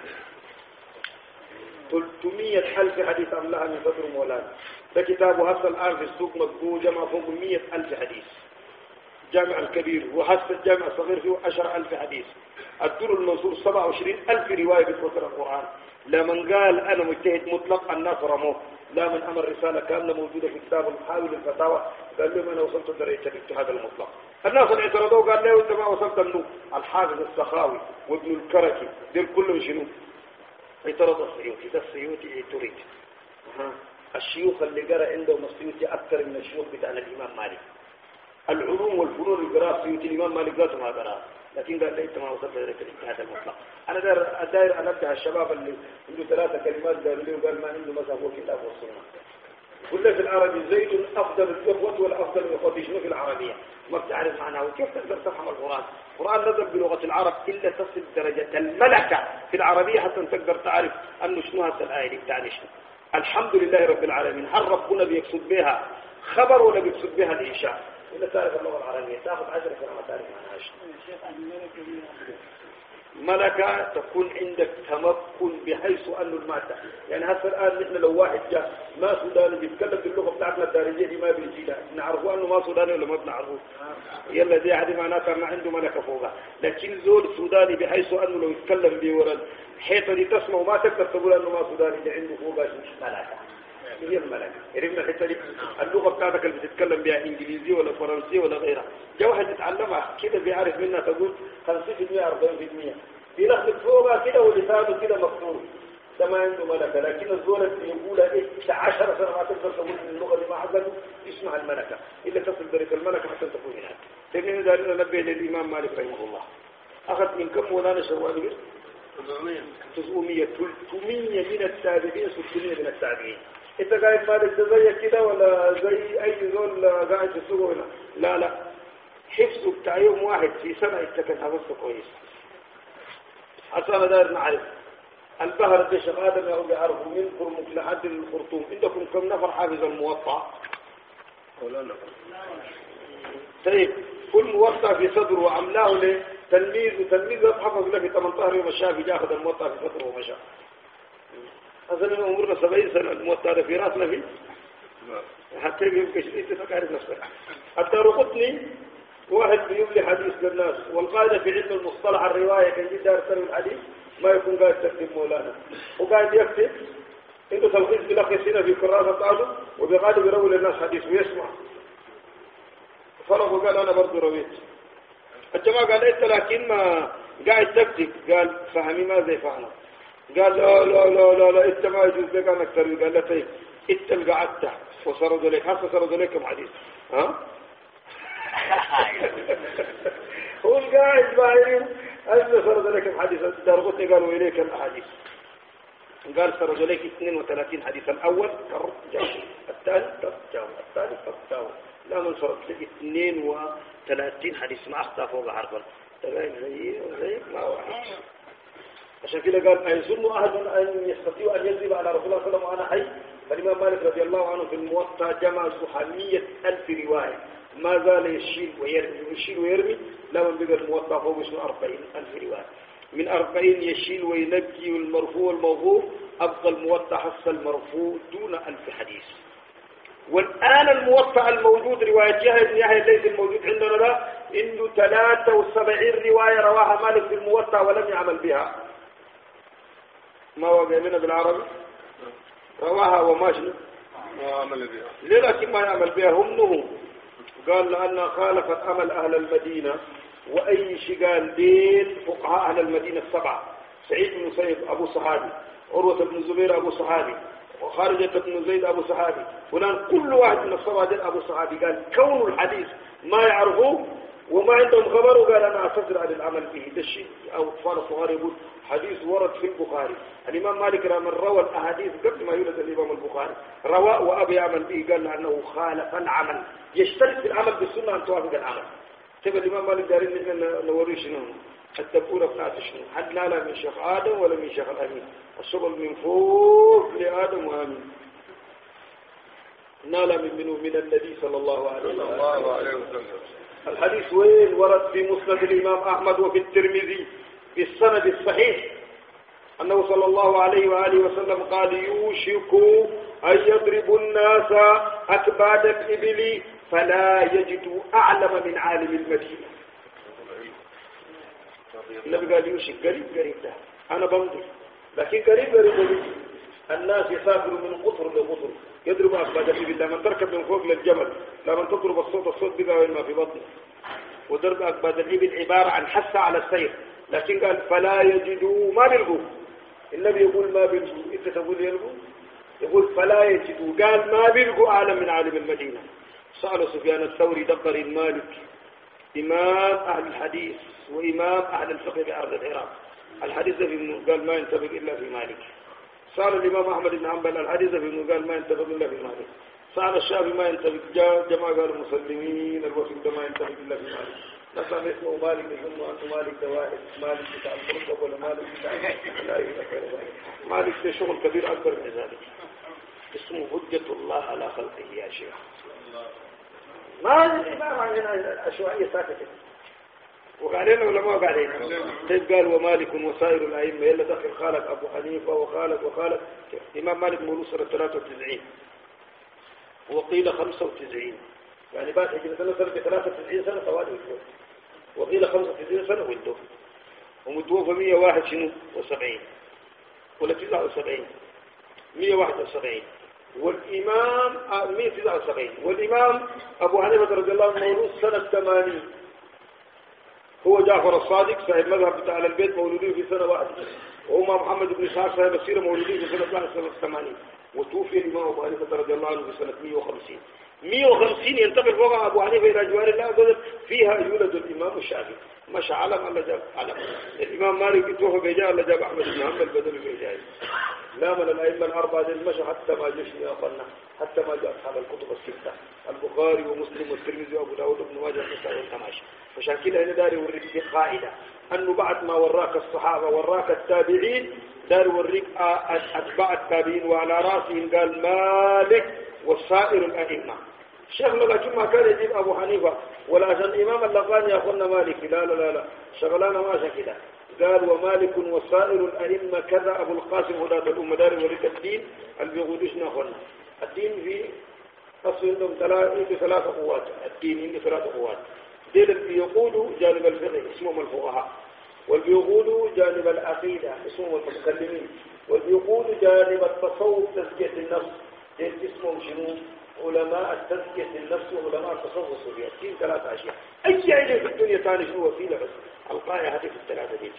ثلاثمية ألف حديث أملها من صدره مولانا. ده كتابه هسه الآن في السوق مطبوع جمع فوق مية ألف حديث. جامع الكبير وحسب الجامع الصغير فيه عشر ألف حديث. الدر المنصور سبعة وعشرين ألف رواية بتوتر القرآن. لمن قال أنا مجتهد مطلق الناس رموه. لا من أمر رسالة كاملة موجودة في كتاب المحاول الفتاوى قال لهم أنا وصلت درجة الاجتهاد المطلق. الناس اللي اعترضوا قال له أنت ما وصلت النوم. الحافظ السخاوي وابن الكركي دول كلهم شنو؟ اعترض السيوطي. ده السيوطي اعترض. الشيوخ اللي قرأ عندهم السيوطي أكثر من الشيوخ بتاعنا الإمام مالك. العلوم والفنون اللي قرأ السيوطي الإمام مالك ذاته ما قرأ. لكن قال لي انت ما وصلت لك الاجتهاد المطلق. انا داير داير انبه الشباب اللي عنده ثلاثه كلمات قالوا لي وقال ما عنده مثلا هو كتاب والسنه. قل في العربي زيد افضل الاخوه ولا افضل الاخوه شنو في العربيه؟ ما بتعرف معناه وكيف تقدر تفهم القران؟ القران نزل بلغه العرب الا تصل درجه الملكه في العربيه حتى تقدر تعرف انه شنو هذه الايه اللي بتعني شنو. الحمد لله رب العالمين. هل ربنا بيقصد بها خبر ولا بيقصد بها الانشاء؟ إذا تعرف اللغة العربية تأخذ عشر سنة ما تعرف عنها شيء. ملكة تكون عندك تمكن بحيث أنه المادة. يعني هسه الآن نحن لو واحد جاء ما سوداني بيتكلم باللغة بتاعتنا الدارجية دي ما بيجينا نعرفه أنه ما سوداني ولا ما بنعرفه. يلا دي عادي معناتها ما عنده ملكة فوقها. لكن زول سوداني بحيث أنه لو يتكلم بورد حيث دي تسمع وما تقدر تقول أنه ما سوداني اللي عنده فوقها مش ملكة. هي الملكة. عرفنا الحتة دي. اللغة بتاعتك اللي بتتكلم بها إنجليزي ولا فرنسي ولا غيرها. جا واحد يتعلمها كده بيعرف منها تقول خمسين بالمئة أربعين بالمئة. بيلخبط فوقها كده ولسانه كده مفتوح. ده ما عنده ملكة. لكن الزول اللي يقولها إيه عشر سنة ما تقدر تقول اللغة اللي ما حصلت اسمها الملكة. إلا تصل درجة الملكة حتى تكون هناك. لكن إذا نبه للإمام مالك رحمه الله. أخذ من كم مولانا شوالي؟ تسعمية ثلاثمية من التابعين ستمية من التابعين. انت قاعد مالك زي كده ولا زي اي زول قاعد في السوق هنا؟ لا لا حفظه بتاع يوم واحد في سنة اتكن حفظته كويس. أصلا داير نعرف البهر ده شيخ آدم يا أولي عرفوا من برمك لحد الخرطوم. عندكم كم نفر حافظ الموطأ؟ ولا نفر. طيب كل موطأ في صدره وعملاه له تلميذ وتلميذ حفظ له في ثمانية عشر يوم الشافي جاء أخذ الموطأ في صدره ومشى. أصلا عمرنا سبعين سنة الموطأ في راسنا فيه حتى يمكن أنت تكارث نفسك. الدارقطني واحد بيبلي حديث للناس والقاعدة في علم المصطلح الرواية كان جدا يرسل الحديث ما يكون قاعد تكتب مولانا وقاعد يكتب عنده تلخيص بلخص هنا في كراسة بتاعته وبقاعد بيروي للناس حديث ويسمع. فرغ وقال أنا برضو رويت. الجماعة قال إنت لكن ما قاعد تكتب قال فهمي ماذا يفعل؟ قال لا لا لا لا لا انت ما يجوز لك انك تروي. قال له طيب انت اللي قعدت وسردوا لك هسه سردوا لكم حديث ها هو القاعد باين هسه سردوا لكم حديث. دارقطني قالوا اليك الاحاديث قال سردوا لك اثنين وثلاثين حديث. الاول ترجع الثاني ترجع الثالث ترجع لا من سرد لك اثنين وثلاثين حديث ما اخطا فوق حرفا تبين زي زي ما واحد. عشان كده قال أيظن أحد أن يستطيع أن يكذب على رسول الله صلى الله عليه وسلم وأنا حي. فالإمام مالك رضي الله عنه في الموطأ جمع سبعمية ألف رواية ما زال يشيل ويرمي يشيل ويرمي. لا من بقى الموطأ فوق اسمه أربعين ألف رواية. من أربعين يشيل وينجي والمرفوع والموقوف. أبقى الموطأ حصل المرفوع دون ألف حديث. والآن الموطأ الموجود رواية يحيى بن يحيى الليثي الموجود عندنا ده عنده ثلاثة وسبعين رواية رواها مالك في الموطأ ولم يعمل بها. ما وقع منها بالعربي رواها وما شنو ما عمل بها. لكن ما يعمل بها هم نهم. قال لأن خالفت أمل أهل المدينة. وأي شيء قال دين فقهاء أهل المدينة السبعة سعيد بن مسيب أبو صحابي عروة بن الزبير أبو صحابي وخارجة بن زيد أبو صحابي فلان كل واحد من السبعة دين أبو صحابي. قال كون الحديث ما يعرفوه وما عندهم خبر وقال أنا أعتذر عن العمل به. ده الشيء أو أطفال الصغار يقول حديث ورد في البخاري. الإمام مالك لما روى الأحاديث قبل ما يولد الإمام البخاري روى وأبي يعمل به قال أنه خالف العمل. يشترك في العمل بالسنة أن توافق العمل. تبقى الإمام مالك دارين نحن نوري شنو الدبورة بتاعت شنو حد لا لا من شيخ آدم ولا من شيخ الأمين. الشغل من فوق لآدم وآمين. نال من منه من النبي صلى الله عليه وسلم. صلى الله عليه وسلم. الحديث وين ورد في مسند الإمام أحمد وفي الترمذي بالسند الصحيح أنه صلى الله عليه وآله وسلم قال يوشك أن يضرب الناس أكباد الإبل فلا يجد أعلم من عالم المدينة. النبي قال يوشك قريب قريب ده أنا بمضي لكن قريب قريب الناس يسافروا من قطر لقطر يضرب أكباد الإبل لما تركب من فوق للجبل لما تضرب الصوت الصوت بقى وين ما في بطنه. وضرب أكباد الإبل عبارة عن حث على السير لكن قال فلا يجدوا ما بيلقوا. النبي يقول ما بيلقوا انت تقول يلقوا يقول فلا يجدوا قال ما بيلقوا أعلم من عالم المدينة. سأل سفيان الثوري دبر المالك إمام أهل الحديث وإمام أهل الفقه بأرض العراق الحديث في قال ما ينطبق إلا في مالك. سأل الإمام أحمد بن حنبل الحديث في قال ما ينطبق إلا في مالك. سأل الشافعي ما ينطبق جاء جماعة قالوا المسلمين الوفد ما ينطبق إلا في مالك. نسأل اسمه مالك يظن أنه مالك دواحد مالك بتاع المرتب ولا مالك بتاع لا مالك ده شغل كبير أكبر من ذلك. اسمه حجة الله على خلقه يا شيخ. ما الإمام عندنا الشيوعية ساكتة وقالين ولا ما قالين. طيب قال ومالك وسائر الأئمة يلا دخل خالق أبو حنيفة وخالق وخالق. إمام مالك مولود سنة ثلاثة وتسعين وقيل خمسة وتسعين يعني بعد هجرة سنة سنة ثلاثة وتسعين سنة طوال ولده وقيل خمسة وتسعين سنة ولده ومتوفى مية وواحد شنو وسبعين ولا تسعة وسبعين مية واحد وسبعين والإمام مية تسعة وسبعين والإمام أبو حنيفة رضي الله عنه مولود سنة ثمانين. هو جعفر الصادق صاحب مذهب بتاع البيت مولودين في سنة واحدة وهما محمد بن إسحاق صاحب السيرة مولودين في سنة واحدة سنة ثمانين. وتوفي الإمام أبو حنيفة رضي الله عنه في سنة مية وخمسين. مية وخمسين ينتقل فوق أبو حنيفة إلى جوار الله فيها يولد الإمام الشافعي مش علم الله جاب علم. الإمام مالك توفى بيجاء الله جاب أحمد بن حنبل بدل بيجاء. لا من الأئمة الأربعة دين مشى حتى ما جشني يا أخوانا حتى ما جاء أصحاب الكتب الستة البخاري ومسلم والترمذي وأبو داود وابن ماجه والنسائي والتماشي. فعشان كده هنا داري يوريك قاعدة أنه بعد ما وراك الصحابة وراك التابعين دار يوريك أتباع التابعين وعلى رأسهم قال مالك وسائر الأئمة. الشيخ لكن ما كان يجيب أبو حنيفة ولا عشان الإمام اللقاني يا أخونا مالك لا لا لا لا شغلانا ما كده. قال ومالك وسائر الأئمة كذا أبو القاسم هداة الأمة دار يوريك الدين اللي بيقولوشنا أخونا الدين في أصل عندهم ثلاثة ثلاثة قوات. الدين عنده ثلاثة قوات. دين اللي بيقولوا جانب الفقه اسمهم الفقهاء واللي بيقولوا جانب العقيدة اسمهم المتكلمين واللي بيقولوا جانب التصوف تزكية النفس دين اسمهم شنو علماء التزكية النفس وعلماء التصوف الصوفية. الدين ثلاثة أشياء. أي علم في الدنيا ثاني شنو وسيلة بس القاية هذه في الثلاثة دي.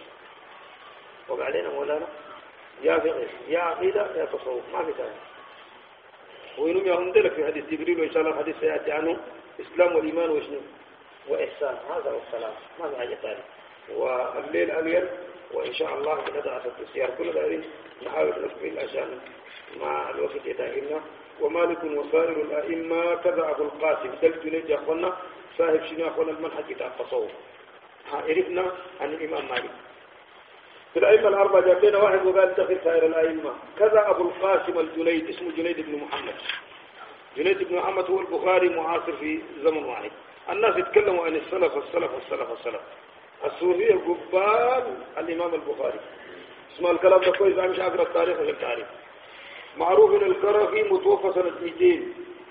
وبعدين مولانا يا فقه يا عقيدة يا تصوف ما في ثاني. وينهم يهندلك في حديث جبريل وإن شاء الله الحديث سيأتي عنه إسلام والإيمان وشنو وإحسان هذا هو السلام ما في حاجة ثانية. والليل أليل وإن شاء الله بندعى في السيار كل ذلك نحاول نكمل عشان مع الوقت يتاهلنا. ومالك وسائر الأئمة كذا أبو القاسم دل جنيد يا أخوانا صاحب شنو يا أخوانا المنهج بتاع التصوف. عرفنا عن الإمام مالك في الأئمة الأربعة جاب لنا واحد وقال دخل سائر الأئمة كذا أبو القاسم الجنيد اسمه جنيد بن محمد. جنيد بن محمد هو البخاري معاصر في زمن واحد. الناس يتكلموا عن السلف والسلف والسلف والسلف. الصوفية قبال الإمام البخاري اسمه الكلام ده كويس مش أقرأ التاريخ ولا التاريخ. معروف ان الكرخي متوفى سنة مئتين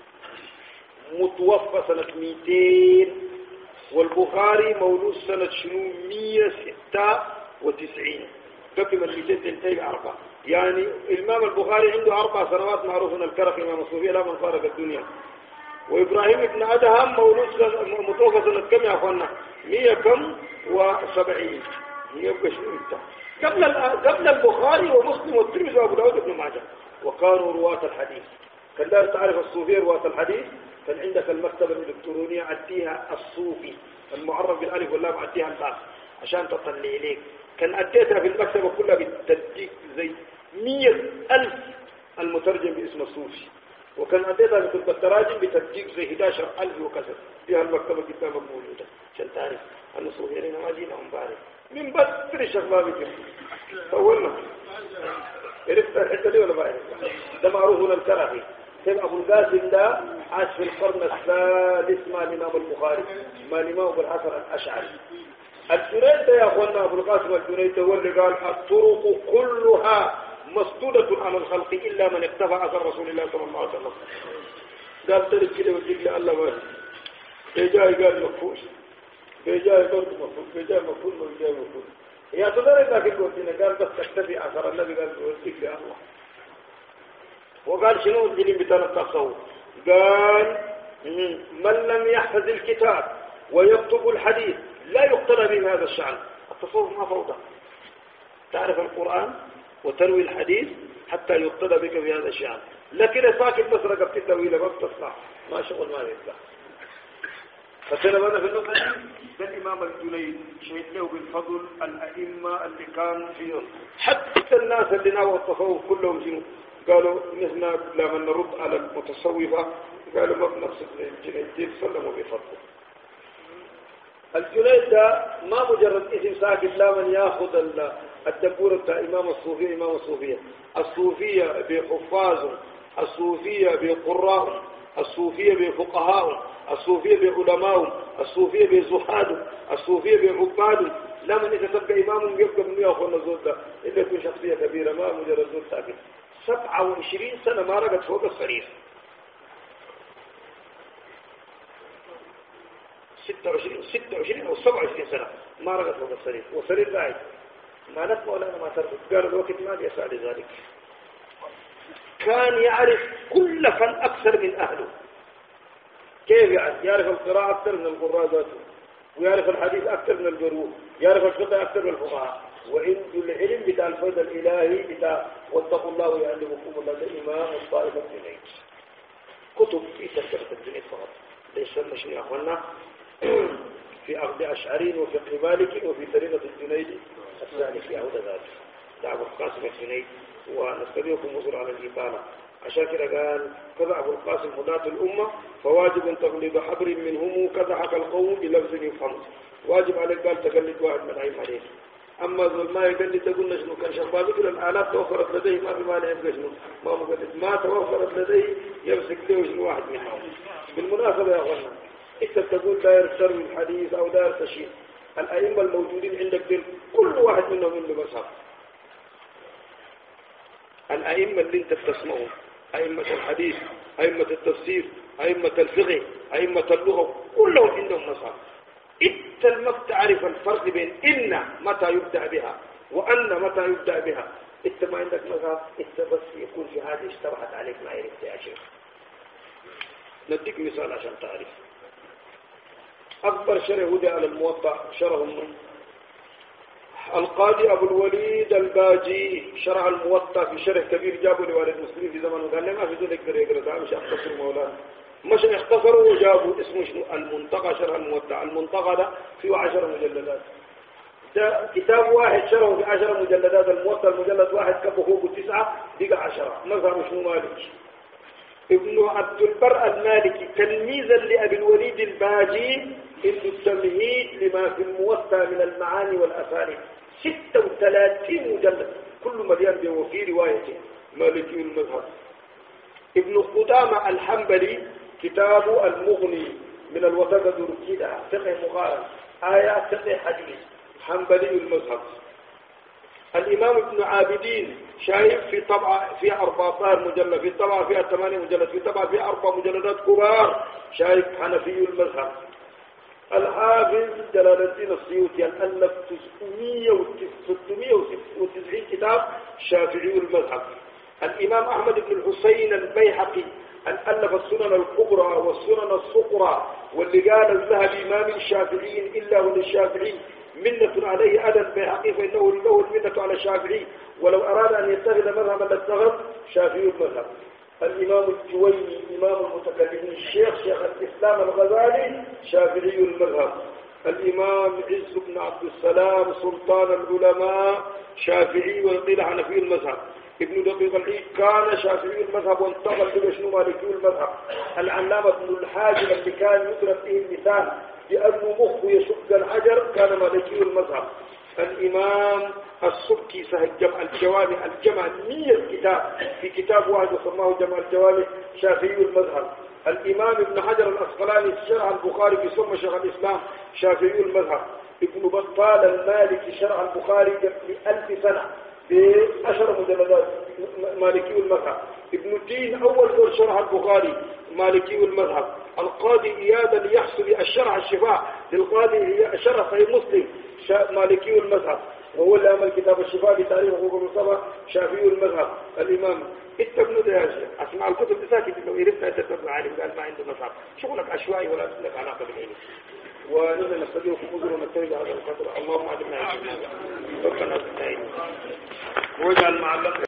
متوفى سنة مئتين والبخاري مولود سنة شنو مية وستة وتسعين قبل من مئتين تنتهي أربعة يعني الإمام البخاري عنده أربع سنوات. معروف ان الكرخي إمام الصوفية لا من فارق الدنيا. وإبراهيم بن أدهم مولود سنة متوفى سنة كم يا أخوانا مية كم وسبعين مية وعشرين قبل قبل البخاري ومسلم والترمذي وأبو داود وابن ماجه. وكانوا رواة الحديث. كان دار تعرف الصوفية رواة الحديث كان عندك المكتبة الإلكترونية عديها الصوفي المعرف بالألف واللام عديها الباء عشان تطلع إليك. كان أديتها في المكتبة كلها بالتدقيق زي مية ألف المترجم باسم الصوفي. وكان أديتها في كتب التراجم بتدقيق زي إحدى عشر ألف وكسر فيها المكتبة قدامك موجودة عشان تعرف أن الصوفية لنا ما جينا مبارك من بدر شبابك طولنا. عرفت الحتة دي ولا ما عرفت؟ ده معروف هنا الكرخي سيد أبو القاسم ده عاش في القرن الثالث مع الإمام البخاري مع الإمام أبو الحسن الأشعري. الجنيد يا أخوانا أبو القاسم الجنيد هو اللي قال الطرق كلها مسدودة عن الخلق إلا من اقتفى أثر رسول الله صلى الله عليه وسلم. قال ترك كده وجيب لي الله ما بيجاي قال مفهوش بيجاي برضه مفهوش بيجاي مفهوش بيجاي مفهوش يا تدري لكن قلت قال بس تكتفي أثر النبي قال وجيب لي الله. وقال شنو الدليل بتاع التصوف؟ قال من لم يحفظ الكتاب ويكتب الحديث لا يقتنى به هذا الشأن. التصوف ما فوضى، تعرف القرآن وتروي الحديث حتى يقتدى بك في هذا الشأن، لكن ساكت بس رقبت التويلة ما بتصلح ما شغل ما يطلع. فسنبنا في النقطة ده الإمام الجنيد شهد له بالفضل الأئمة اللي كانوا فيهم، حتى الناس اللي ناووا التصوف كلهم شنو قالوا نحن لما نرد على المتصوفة قالوا ما بنقصد الجنيد سلموا بفضله. الجنيد ده ما مجرد اسم ساكت، لا من ياخذ الدبور بتاع امام الصوفيه امام الصوفيه الصوفيه بحفاظ، الصوفيه بقراء، الصوفيه بفقهاء، الصوفيه بعلماء، الصوفيه بزهاد، الصوفيه بعباد. لا من اذا تبقى امام يبقى من ياخذ الزود ده الا يكون شخصيه كبيره، ما مجرد زود ساكت. سبعة وعشرين سنه ما رقت فوق السرير، ستة وعشرين ستة وعشرين أو سبعة وعشرين سنة ما رقت فوق السرير، والسرير قاعد ما نسمع ولا ما تربط. قال الوقت ما يسعى لذلك. كان يعرف كل فن أكثر من أهله. كيف يعرف؟ يعرف القراءة أكثر من القراء ذاته، ويعرف الحديث أكثر من الجروح، يعرف الفقه أكثر من الفقهاء، وعنده العلم بتاع الفيض الإلهي بتاع واتقوا الله ويعلمكم الله. ده إمام الطائفة الجنيد. كتب في تذكرة الجنيد فقط، ليس مشي يا أخوانا في أخذ أشعرين وفقه مالك وفي طريقة الجنيد الثاني في عودة ذلك دعوة القاسم الجنيد. ونستبيكم وصول على الإبانة. عشان كده قال كذا أبو القاسم هداة الأمة فواجب تقليد حبر منهم كذا حكى القوم بلفظ يفهم. واجب عليك قال تقلد واحد من عين عليه. أما ذل ما يقلد تقول شنو كان شبابي كل الآلات توفرت لديه ما بمانع يبقى شنو ما مقلد ما توفرت لديه يمسك له شنو واحد منهم. بالمناسبة يا أخوانا انت تقول داير تروي الحديث او داير تشيء، الائمه الموجودين عندك دل كل واحد منهم عنده مذهب. الائمه اللي انت بتسمعهم ائمه الحديث، ائمه التفسير، ائمه الفقه، ائمه اللغه، كلهم عندهم مذهب. انت ما تعرف الفرق بين ان متى يبدا بها وان متى يبدا بها. انت ما عندك مذهب، انت بس يكون في حاجه اشتبهت عليك ما عرفت يا شيخ. نديك مثال عشان تعرف. أكبر شرح هدى على الموطأ شرهم القاضي أبو الوليد الباجي شرح الموطأ في شرح كبير جابوا لوالد المسلمين في زمن وقال ما في ذلك يقدر يقرأ ده مش اختصر مولانا مش اختصروا وجابوا اسمه شنو المنطقة شرح الموطأ. المنطقة ده فيه عشر مجلدات، ده كتاب واحد شرحه في عشر مجلدات. الموطأ المجلد واحد كبه فوق تسعة بقى عشرة. مذهب شنو مالك ابن عبد البر المالكي تلميذا لأبي الوليد الباجي ابن التمهيد لما في الموطأ من المعاني والأساليب. ستة وثلاثين مجلد كل مليان بوفي روايته مالكي المذهب. ابن قدامة الحنبلي كتاب المغني من الوثقة كده فقه مقارن آيات فقه حديث حنبلي المذهب. الإمام ابن عابدين شايف في طبعة فيها أربعة مجلد، في طبعة فيها ثمانية مجلد، في طبعة فيها أربع مجلدات كبار شايف حنفي المذهب. الحافظ جلال الدين السيوطي ألف ستمائة وتسعين كتاب شافعي المذهب. الإمام أحمد بن الحسين البيهقي ألف السنن الكبرى والسنن الصغرى، واللي قال الذهبي ما من شافعي إلا وللشافعي منة عليه أدى البيهقي فإنه له المنة على الشافعي ولو أراد أن يتخذ مذهبا لاتخذ شافعي المذهب. الإمام الجويني إمام المتكلمين الشيخ شيخ الإسلام الغزالي شافعي المذهب. الإمام عز بن عبد السلام سلطان العلماء شافعي وقيل حنفي المذهب. ابن دقيق العيد كان شافعي المذهب وانتقل إلى شنو مالكي المذهب. العلامة ابن الحاجب اللي كان يضرب به المثال لأنه مخه يشق الحجر كان مالكي المذهب. الإمام السبكي صاحب جمع الجوامع الجمع مية كتاب في كتاب واحد وسماه جمع الجوامع شافعي المذهب. الإمام ابن حجر الأسقلاني شرح البخاري في ثم شيخ الإسلام شافعي المذهب. ابن بطال المالكي شرح البخاري بألف سنة بعشر مجلدات مالكي المذهب. ابن الدين أول دور شرح البخاري مالكي المذهب. القاضي إياد اليحصري الشرح الشفاء للقاضي شرح صحيح مسلم مالكي المذهب، وهو اللي عمل كتاب الشفاء بتاريخ حقوق المصطفى شافعي المذهب. الإمام اتبنوا ده يا شيخ، اسمع الكتب بساكت لو عرفت أنت تبقى عالم قال ما عنده مذهب، شغلك عشوائي ولا لك علاقة بالعلم. ونحن نستديركم أذر ونتبع هذا القدر. اللهم علمنا ربنا بالله وجعل معلم